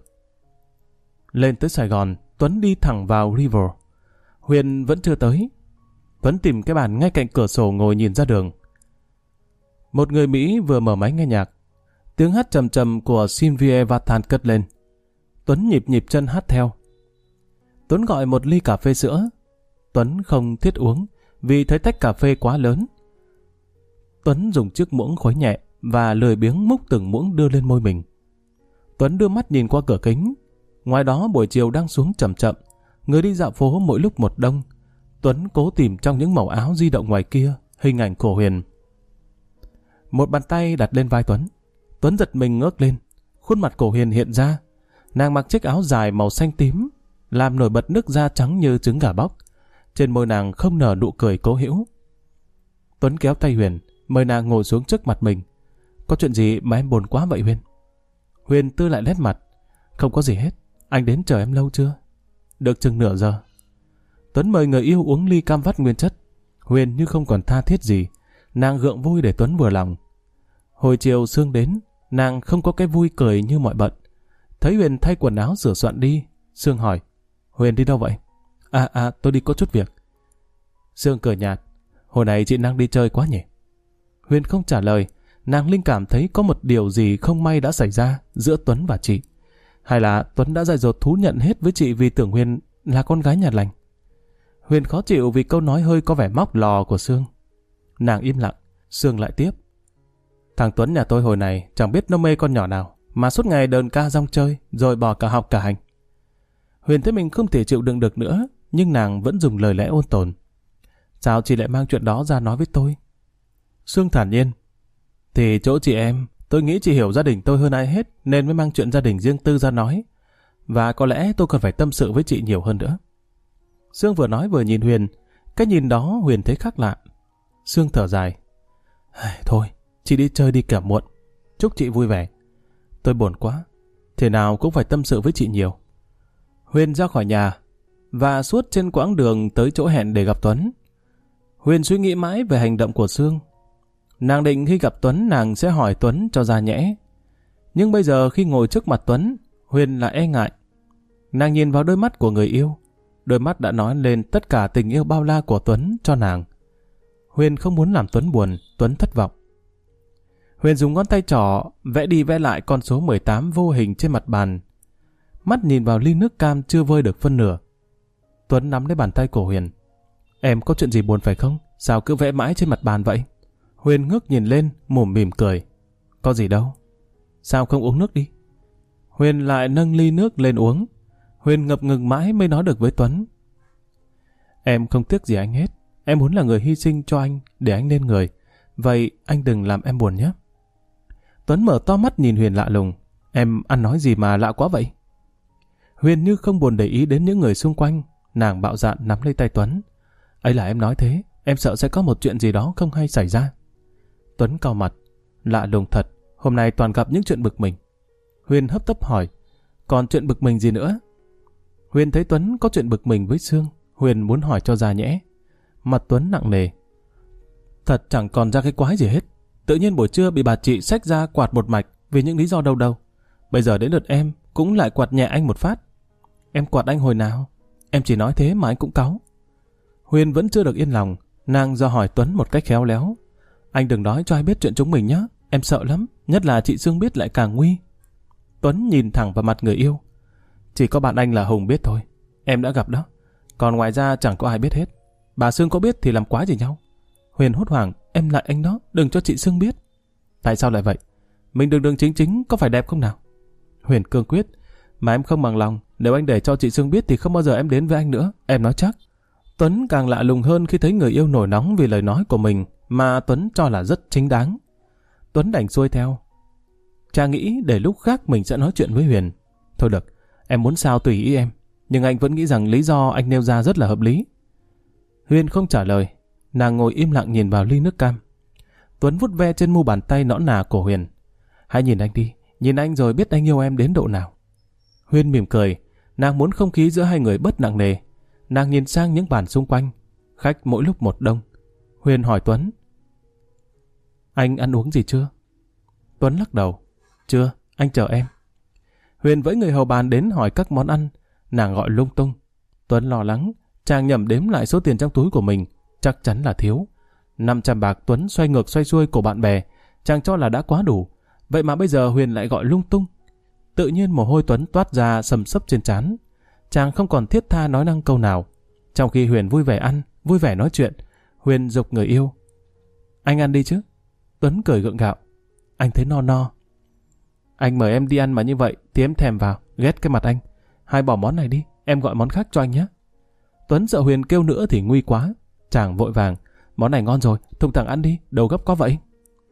Lên tới Sài Gòn, Tuấn đi thẳng vào River. Huyền vẫn chưa tới. Tuấn tìm cái bàn ngay cạnh cửa sổ ngồi nhìn ra đường. Một người Mỹ vừa mở máy nghe nhạc. Tiếng hát trầm trầm của Sylvia Vatan cất lên. Tuấn nhịp nhịp chân hát theo. Tuấn gọi một ly cà phê sữa. Tuấn không thiết uống vì thấy tách cà phê quá lớn. Tuấn dùng chiếc muỗng khuấy nhẹ và lười biếng múc từng muỗng đưa lên môi mình. Tuấn đưa mắt nhìn qua cửa kính. Ngoài đó buổi chiều đang xuống chậm chậm. Người đi dạo phố mỗi lúc một đông. Tuấn cố tìm trong những màu áo di động ngoài kia hình ảnh của Huyền. Một bàn tay đặt lên vai Tuấn. Tuấn giật mình ngước lên. Khuôn mặt của Huyền hiện ra. Nàng mặc chiếc áo dài màu xanh tím, làm nổi bật nước da trắng như trứng gà bóc. Trên môi nàng không nở nụ cười cố hữu. Tuấn kéo tay Huyền, mời nàng ngồi xuống trước mặt mình. Có chuyện gì mà em buồn quá vậy Huyền? Huyền tư lại nét mặt. Không có gì hết. Anh đến chờ em lâu chưa? Được chừng nửa giờ. Tuấn mời người yêu uống ly cam vắt nguyên chất. Huyền như không còn tha thiết gì. Nàng gượng vui để Tuấn vừa lòng. Hồi chiều Sương đến, nàng không có cái vui cười như mọi bận. Thấy Huyền thay quần áo sửa soạn đi, Sương hỏi. Huyền đi đâu vậy? À à tôi đi có chút việc. Sương cười nhạt. Hồi này chị đang đi chơi quá nhỉ? Huyền không trả lời. Nàng linh cảm thấy có một điều gì không may đã xảy ra giữa Tuấn và chị. Hay là Tuấn đã dại dột thú nhận hết với chị vì tưởng Huyền là con gái nhà lành. Huyền khó chịu vì câu nói hơi có vẻ móc lò của Sương. Nàng im lặng. Sương lại tiếp. Thằng Tuấn nhà tôi hồi này chẳng biết nó mê con nhỏ nào mà suốt ngày đờn ca rong chơi rồi bỏ cả học cả hành. Huyền thấy mình không thể chịu đựng được nữa, nhưng nàng vẫn dùng lời lẽ ôn tồn. Sao chị lại mang chuyện đó ra nói với tôi? Sương thản nhiên. Thì chỗ chị em, tôi nghĩ chị hiểu gia đình tôi hơn ai hết nên mới mang chuyện gia đình riêng tư ra nói. Và có lẽ tôi cần phải tâm sự với chị nhiều hơn nữa. Sương vừa nói vừa nhìn Huyền. Cái nhìn đó Huyền thấy khác lạ. Sương thở dài. Thôi, chị đi chơi đi kẻo muộn. Chúc chị vui vẻ. Tôi buồn quá. Thế nào cũng phải tâm sự với chị nhiều. Huyền ra khỏi nhà và suốt trên quãng đường tới chỗ hẹn để gặp Tuấn. Huyền suy nghĩ mãi về hành động của Sương. Nàng định khi gặp Tuấn nàng sẽ hỏi Tuấn cho ra nhẽ. Nhưng bây giờ khi ngồi trước mặt Tuấn, Huyền lại e ngại. Nàng nhìn vào đôi mắt của người yêu. Đôi mắt đã nói lên tất cả tình yêu bao la của Tuấn cho nàng. Huyền không muốn làm Tuấn buồn, Tuấn thất vọng. Huyền dùng ngón tay trỏ vẽ đi vẽ lại con số mười tám vô hình trên mặt bàn. Mắt nhìn vào ly nước cam chưa vơi được phân nửa. Tuấn nắm lấy bàn tay của Huyền. Em có chuyện gì buồn phải không? Sao cứ vẽ mãi trên mặt bàn vậy? Huyền ngước nhìn lên, mồm mỉm cười. Có gì đâu. Sao không uống nước đi? Huyền lại nâng ly nước lên uống. Huyền ngập ngừng mãi mới nói được với Tuấn. Em không tiếc gì anh hết. Em muốn là người hy sinh cho anh để anh lên người. Vậy anh đừng làm em buồn nhé. Tuấn mở to mắt nhìn Huyền lạ lùng. Em ăn nói gì mà lạ quá vậy? Huyền như không buồn để ý đến những người xung quanh. Nàng bạo dạn nắm lấy tay Tuấn. Ấy là em nói thế, em sợ sẽ có một chuyện gì đó không hay xảy ra. Tuấn cau mặt. Lạ lùng thật, hôm nay toàn gặp những chuyện bực mình. Huyền hấp tấp hỏi, còn chuyện bực mình gì nữa? Huyền thấy Tuấn có chuyện bực mình với Sương, Huyền muốn hỏi cho ra nhẽ. Mặt Tuấn nặng nề. Thật chẳng còn ra cái quái gì hết. Tự nhiên buổi trưa bị bà chị xách ra quạt một mạch vì những lý do đâu đâu. Bây giờ đến lượt em cũng lại quạt nhẹ anh một phát. Em quạt anh hồi nào? Em chỉ nói thế mà anh cũng cáu. Huyền vẫn chưa được yên lòng, nàng do hỏi Tuấn một cách khéo léo. Anh đừng nói cho ai biết chuyện chúng mình nhé, em sợ lắm, nhất là chị Sương biết lại càng nguy. Tuấn nhìn thẳng vào mặt người yêu. Chỉ có bạn anh là Hùng biết thôi, em đã gặp đó. Còn ngoài ra chẳng có ai biết hết. Bà Sương có biết thì làm quá gì nhau. Huyền hốt hoảng, em lại anh đó, đừng cho chị Sương biết. Tại sao lại vậy? Mình đường đường chính chính có phải đẹp không nào? Huyền cương quyết, mà em không bằng lòng, nếu anh để cho chị Sương biết thì không bao giờ em đến với anh nữa, em nói chắc. Tuấn càng lạ lùng hơn khi thấy người yêu nổi nóng vì lời nói của mình mà Tuấn cho là rất chính đáng. Tuấn đành xuôi theo. Cha nghĩ để lúc khác mình sẽ nói chuyện với Huyền. Thôi được, em muốn sao tùy ý em, nhưng anh vẫn nghĩ rằng lý do anh nêu ra rất là hợp lý. Huyền không trả lời, nàng ngồi im lặng nhìn vào ly nước cam. Tuấn vuốt ve trên mu bàn tay nõn nà của Huyền. Hãy nhìn anh đi, nhìn anh rồi biết anh yêu em đến độ nào. Huyền mỉm cười, nàng muốn không khí giữa hai người bớt nặng nề. Nàng nhìn sang những bàn xung quanh, khách mỗi lúc một đông. Huyền hỏi Tuấn, anh ăn uống gì chưa? Tuấn lắc đầu, chưa, anh chờ em. Huyền với người hầu bàn đến hỏi các món ăn, nàng gọi lung tung. Tuấn lo lắng, chàng nhẩm đếm lại số tiền trong túi của mình, chắc chắn là thiếu. năm trăm bạc Tuấn xoay ngược xoay xuôi của bạn bè, chàng cho là đã quá đủ. Vậy mà bây giờ Huyền lại gọi lung tung. Tự nhiên mồ hôi Tuấn toát ra sầm sấp trên trán. Chàng không còn thiết tha nói năng câu nào. Trong khi Huyền vui vẻ ăn, vui vẻ nói chuyện, Huyền giục người yêu. Anh ăn đi chứ? Tuấn cười gượng gạo. Anh thấy no no. Anh mời em đi ăn mà như vậy thì em thèm vào, ghét cái mặt anh. Hay bỏ món này đi, em gọi món khác cho anh nhé. Tuấn sợ Huyền kêu nữa thì nguy quá. Chàng vội vàng. Món này ngon rồi, thùng thẳng ăn đi, đầu gấp có vậy.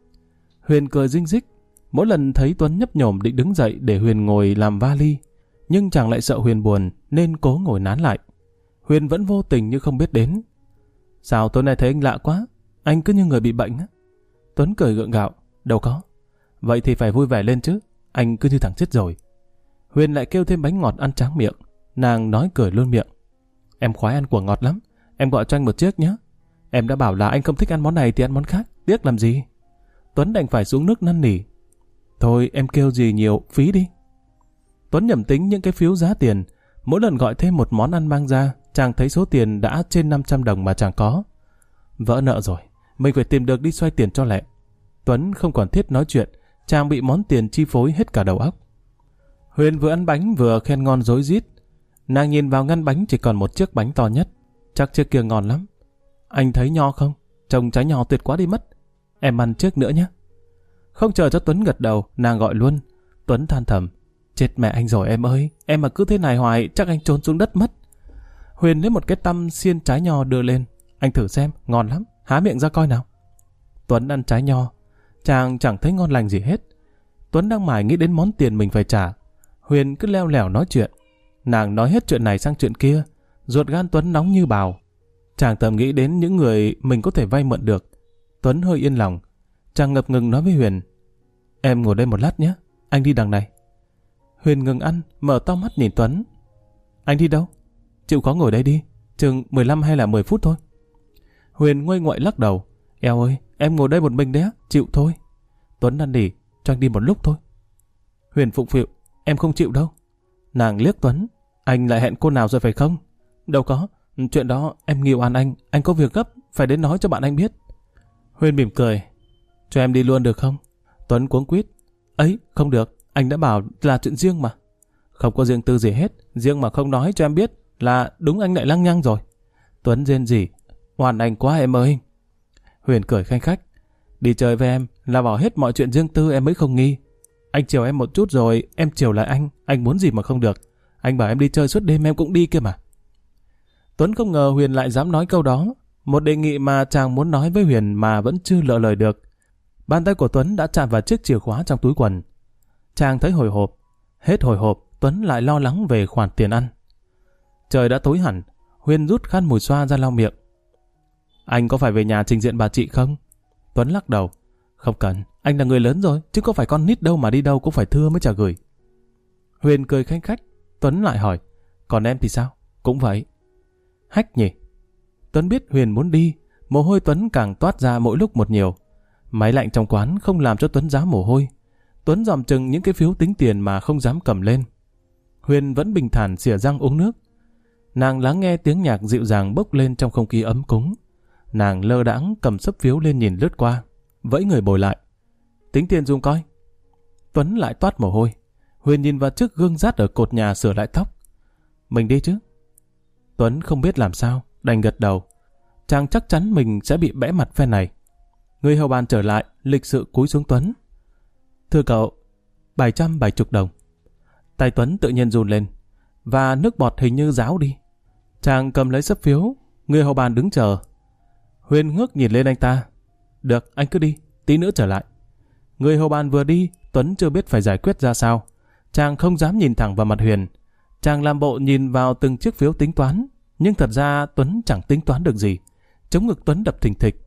Huyền cười rinh rích. Mỗi lần thấy Tuấn nhấp nhổm định đứng dậy để Huyền ngồi làm vali, nhưng chàng lại sợ Huyền buồn nên cố ngồi nán lại. Huyền vẫn vô tình như không biết đến. Sao tối nay thấy anh lạ quá, anh cứ như người bị bệnh á. Tuấn cười gượng gạo. Đâu có. Vậy thì phải vui vẻ lên chứ, anh cứ như thằng chết rồi. Huyền lại kêu thêm bánh ngọt ăn tráng miệng. Nàng nói cười luôn miệng. Em khoái ăn của ngọt lắm, em gọi cho anh một chiếc nhé. Em đã bảo là anh không thích ăn món này thì ăn món khác, tiếc làm gì. Tuấn đành phải xuống nước năn nỉ. Thôi em kêu gì nhiều, phí đi. Tuấn nhẩm tính những cái phiếu giá tiền. Mỗi lần gọi thêm một món ăn mang ra, chàng thấy số tiền đã trên năm trăm đồng mà chàng có. Vỡ nợ rồi, mình phải tìm được đi xoay tiền cho lẹ. Tuấn không còn thiết nói chuyện, chàng bị món tiền chi phối hết cả đầu óc. Huyền vừa ăn bánh vừa khen ngon rối rít. Nàng nhìn vào ngăn bánh chỉ còn một chiếc bánh to nhất. Chắc chiếc kia ngon lắm. Anh thấy nho không? Trông trái nho tuyệt quá đi mất. Em ăn chiếc nữa nhé. Không chờ cho Tuấn gật đầu, nàng gọi luôn. Tuấn than thầm. Chết mẹ anh rồi em ơi, em mà cứ thế này hoài chắc anh trốn xuống đất mất. Huyền lấy một cái tăm xiên trái nho đưa lên. Anh thử xem, ngon lắm, há miệng ra coi nào. Tuấn ăn trái nho. Chàng chẳng thấy ngon lành gì hết. Tuấn đang mải nghĩ đến món tiền mình phải trả. Huyền cứ leo lẻo nói chuyện. Nàng nói hết chuyện này sang chuyện kia. Ruột gan Tuấn nóng như bào. Chàng thầm nghĩ đến những người mình có thể vay mượn được. Tuấn hơi yên lòng. Chàng ngập ngừng nói với Huyền. Em ngồi đây một lát nhé, anh đi đằng này. Huyền ngừng ăn, mở to mắt nhìn Tuấn. Anh đi đâu? Chịu khó ngồi đây đi, chừng mười lăm hay là mười phút thôi. Huyền nguây ngoại lắc đầu. Eo ơi, em ngồi đây một mình đấy á, chịu thôi. Tuấn năn nỉ, cho anh đi một lúc thôi. Huyền phụng phịu, em không chịu đâu. Nàng liếc Tuấn. Anh lại hẹn cô nào rồi phải không? Đâu có, chuyện đó em nghêu oan anh, anh có việc gấp, phải đến nói cho bạn anh biết. Huyền mỉm cười. Cho em đi luôn được không? Tuấn cuống quýt. Ấy, không được, anh đã bảo là chuyện riêng mà. Không có riêng tư gì hết, riêng mà không nói cho em biết là đúng anh lại lăng nhăng rồi. Tuấn rên rỉ. Oan anh quá em ơi. Huyền cười khanh khách. Đi chơi với em là bỏ hết mọi chuyện riêng tư em mới không nghi. Anh chiều em một chút rồi, em chiều lại anh, anh muốn gì mà không được. Anh bảo em đi chơi suốt đêm em cũng đi kia mà. Tuấn không ngờ Huyền lại dám nói câu đó. Một đề nghị mà chàng muốn nói với Huyền mà vẫn chưa lỡ lời được. Bàn tay của Tuấn đã chạm vào chiếc chìa khóa trong túi quần. Chàng thấy hồi hộp. Hết hồi hộp, Tuấn lại lo lắng về khoản tiền ăn. Trời đã tối hẳn. Huyền rút khăn mùi xoa ra lau miệng. Anh có phải về nhà trình diện bà chị không? Tuấn lắc đầu. Không cần, anh là người lớn rồi, chứ có phải con nít đâu mà đi đâu cũng phải thưa mới trả gửi. Huyền cười khanh khách. Tuấn lại hỏi, còn em thì sao? Cũng vậy. Hách nhỉ? Tuấn biết Huyền muốn đi, mồ hôi Tuấn càng toát ra mỗi lúc một nhiều. Máy lạnh trong quán không làm cho Tuấn rá mồ hôi. Tuấn dòm chừng những cái phiếu tính tiền mà không dám cầm lên. Huyền vẫn bình thản xỉa răng uống nước. Nàng lắng nghe tiếng nhạc dịu dàng bốc lên trong không khí ấm cúng. Nàng lơ đãng cầm xấp phiếu lên nhìn lướt qua, vẫy người bồi lại. Tính tiền dùng coi. Tuấn lại toát mồ hôi. Huyền nhìn vào chiếc gương rát ở cột nhà sửa lại tóc. Mình đi chứ? Tuấn không biết làm sao, đành gật đầu. Chàng chắc chắn mình sẽ bị bẽ mặt phen này. Người hầu bàn trở lại, lịch sự cúi xuống Tuấn. Thưa cậu, bảy trăm bảy chục đồng. Tay Tuấn tự nhiên run lên, và nước bọt hình như ráo đi. Chàng cầm lấy xấp phiếu, người hầu bàn đứng chờ. Huyền ngước nhìn lên anh ta. Được, anh cứ đi, tí nữa trở lại. Người hầu bàn vừa đi, Tuấn chưa biết phải giải quyết ra sao. Chàng không dám nhìn thẳng vào mặt Huyền. Chàng làm bộ nhìn vào từng chiếc phiếu tính toán, nhưng thật ra Tuấn chẳng tính toán được gì. Chống ngực Tuấn đập thình thịch.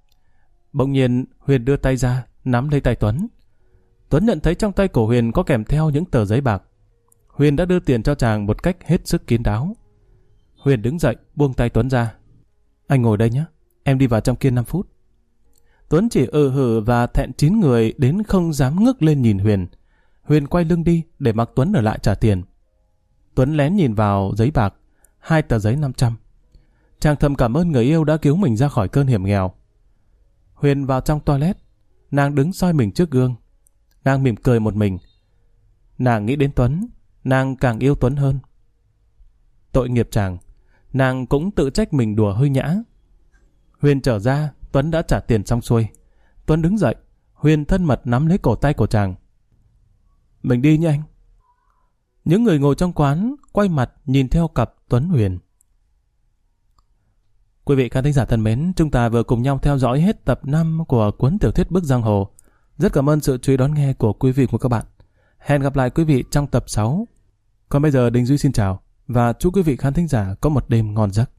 Bỗng nhiên Huyền đưa tay ra, nắm lấy tay Tuấn. Tuấn nhận thấy trong tay của Huyền có kèm theo những tờ giấy bạc. Huyền đã đưa tiền cho chàng một cách hết sức kín đáo. Huyền đứng dậy, buông tay Tuấn ra. Anh ngồi đây nhé, em đi vào trong kia năm phút. Tuấn chỉ ừ hử và thẹn chín người đến không dám ngước lên nhìn Huyền. Huyền quay lưng đi để mặc Tuấn ở lại trả tiền. Tuấn lén nhìn vào giấy bạc, hai tờ giấy năm trăm. Chàng thầm cảm ơn người yêu đã cứu mình ra khỏi cơn hiểm nghèo. Huyền vào trong toilet, nàng đứng soi mình trước gương. Nàng mỉm cười một mình. Nàng nghĩ đến Tuấn, nàng càng yêu Tuấn hơn. Tội nghiệp chàng, nàng cũng tự trách mình đùa hơi nhã. Huyền trở ra, Tuấn đã trả tiền xong xuôi. Tuấn đứng dậy, Huyền thân mật nắm lấy cổ tay của chàng. Mình đi nha anh. Những người ngồi trong quán quay mặt nhìn theo cặp Tuấn Huyền. Quý vị khán thính giả thân mến, chúng ta vừa cùng nhau theo dõi hết tập năm của cuốn tiểu thuyết Bức Giang Hồ. Rất cảm ơn sự chú ý đón nghe của quý vị và các bạn. Hẹn gặp lại quý vị trong tập sáu. Còn bây giờ Đình Duy xin chào và chúc quý vị khán thính giả có một đêm ngon giấc.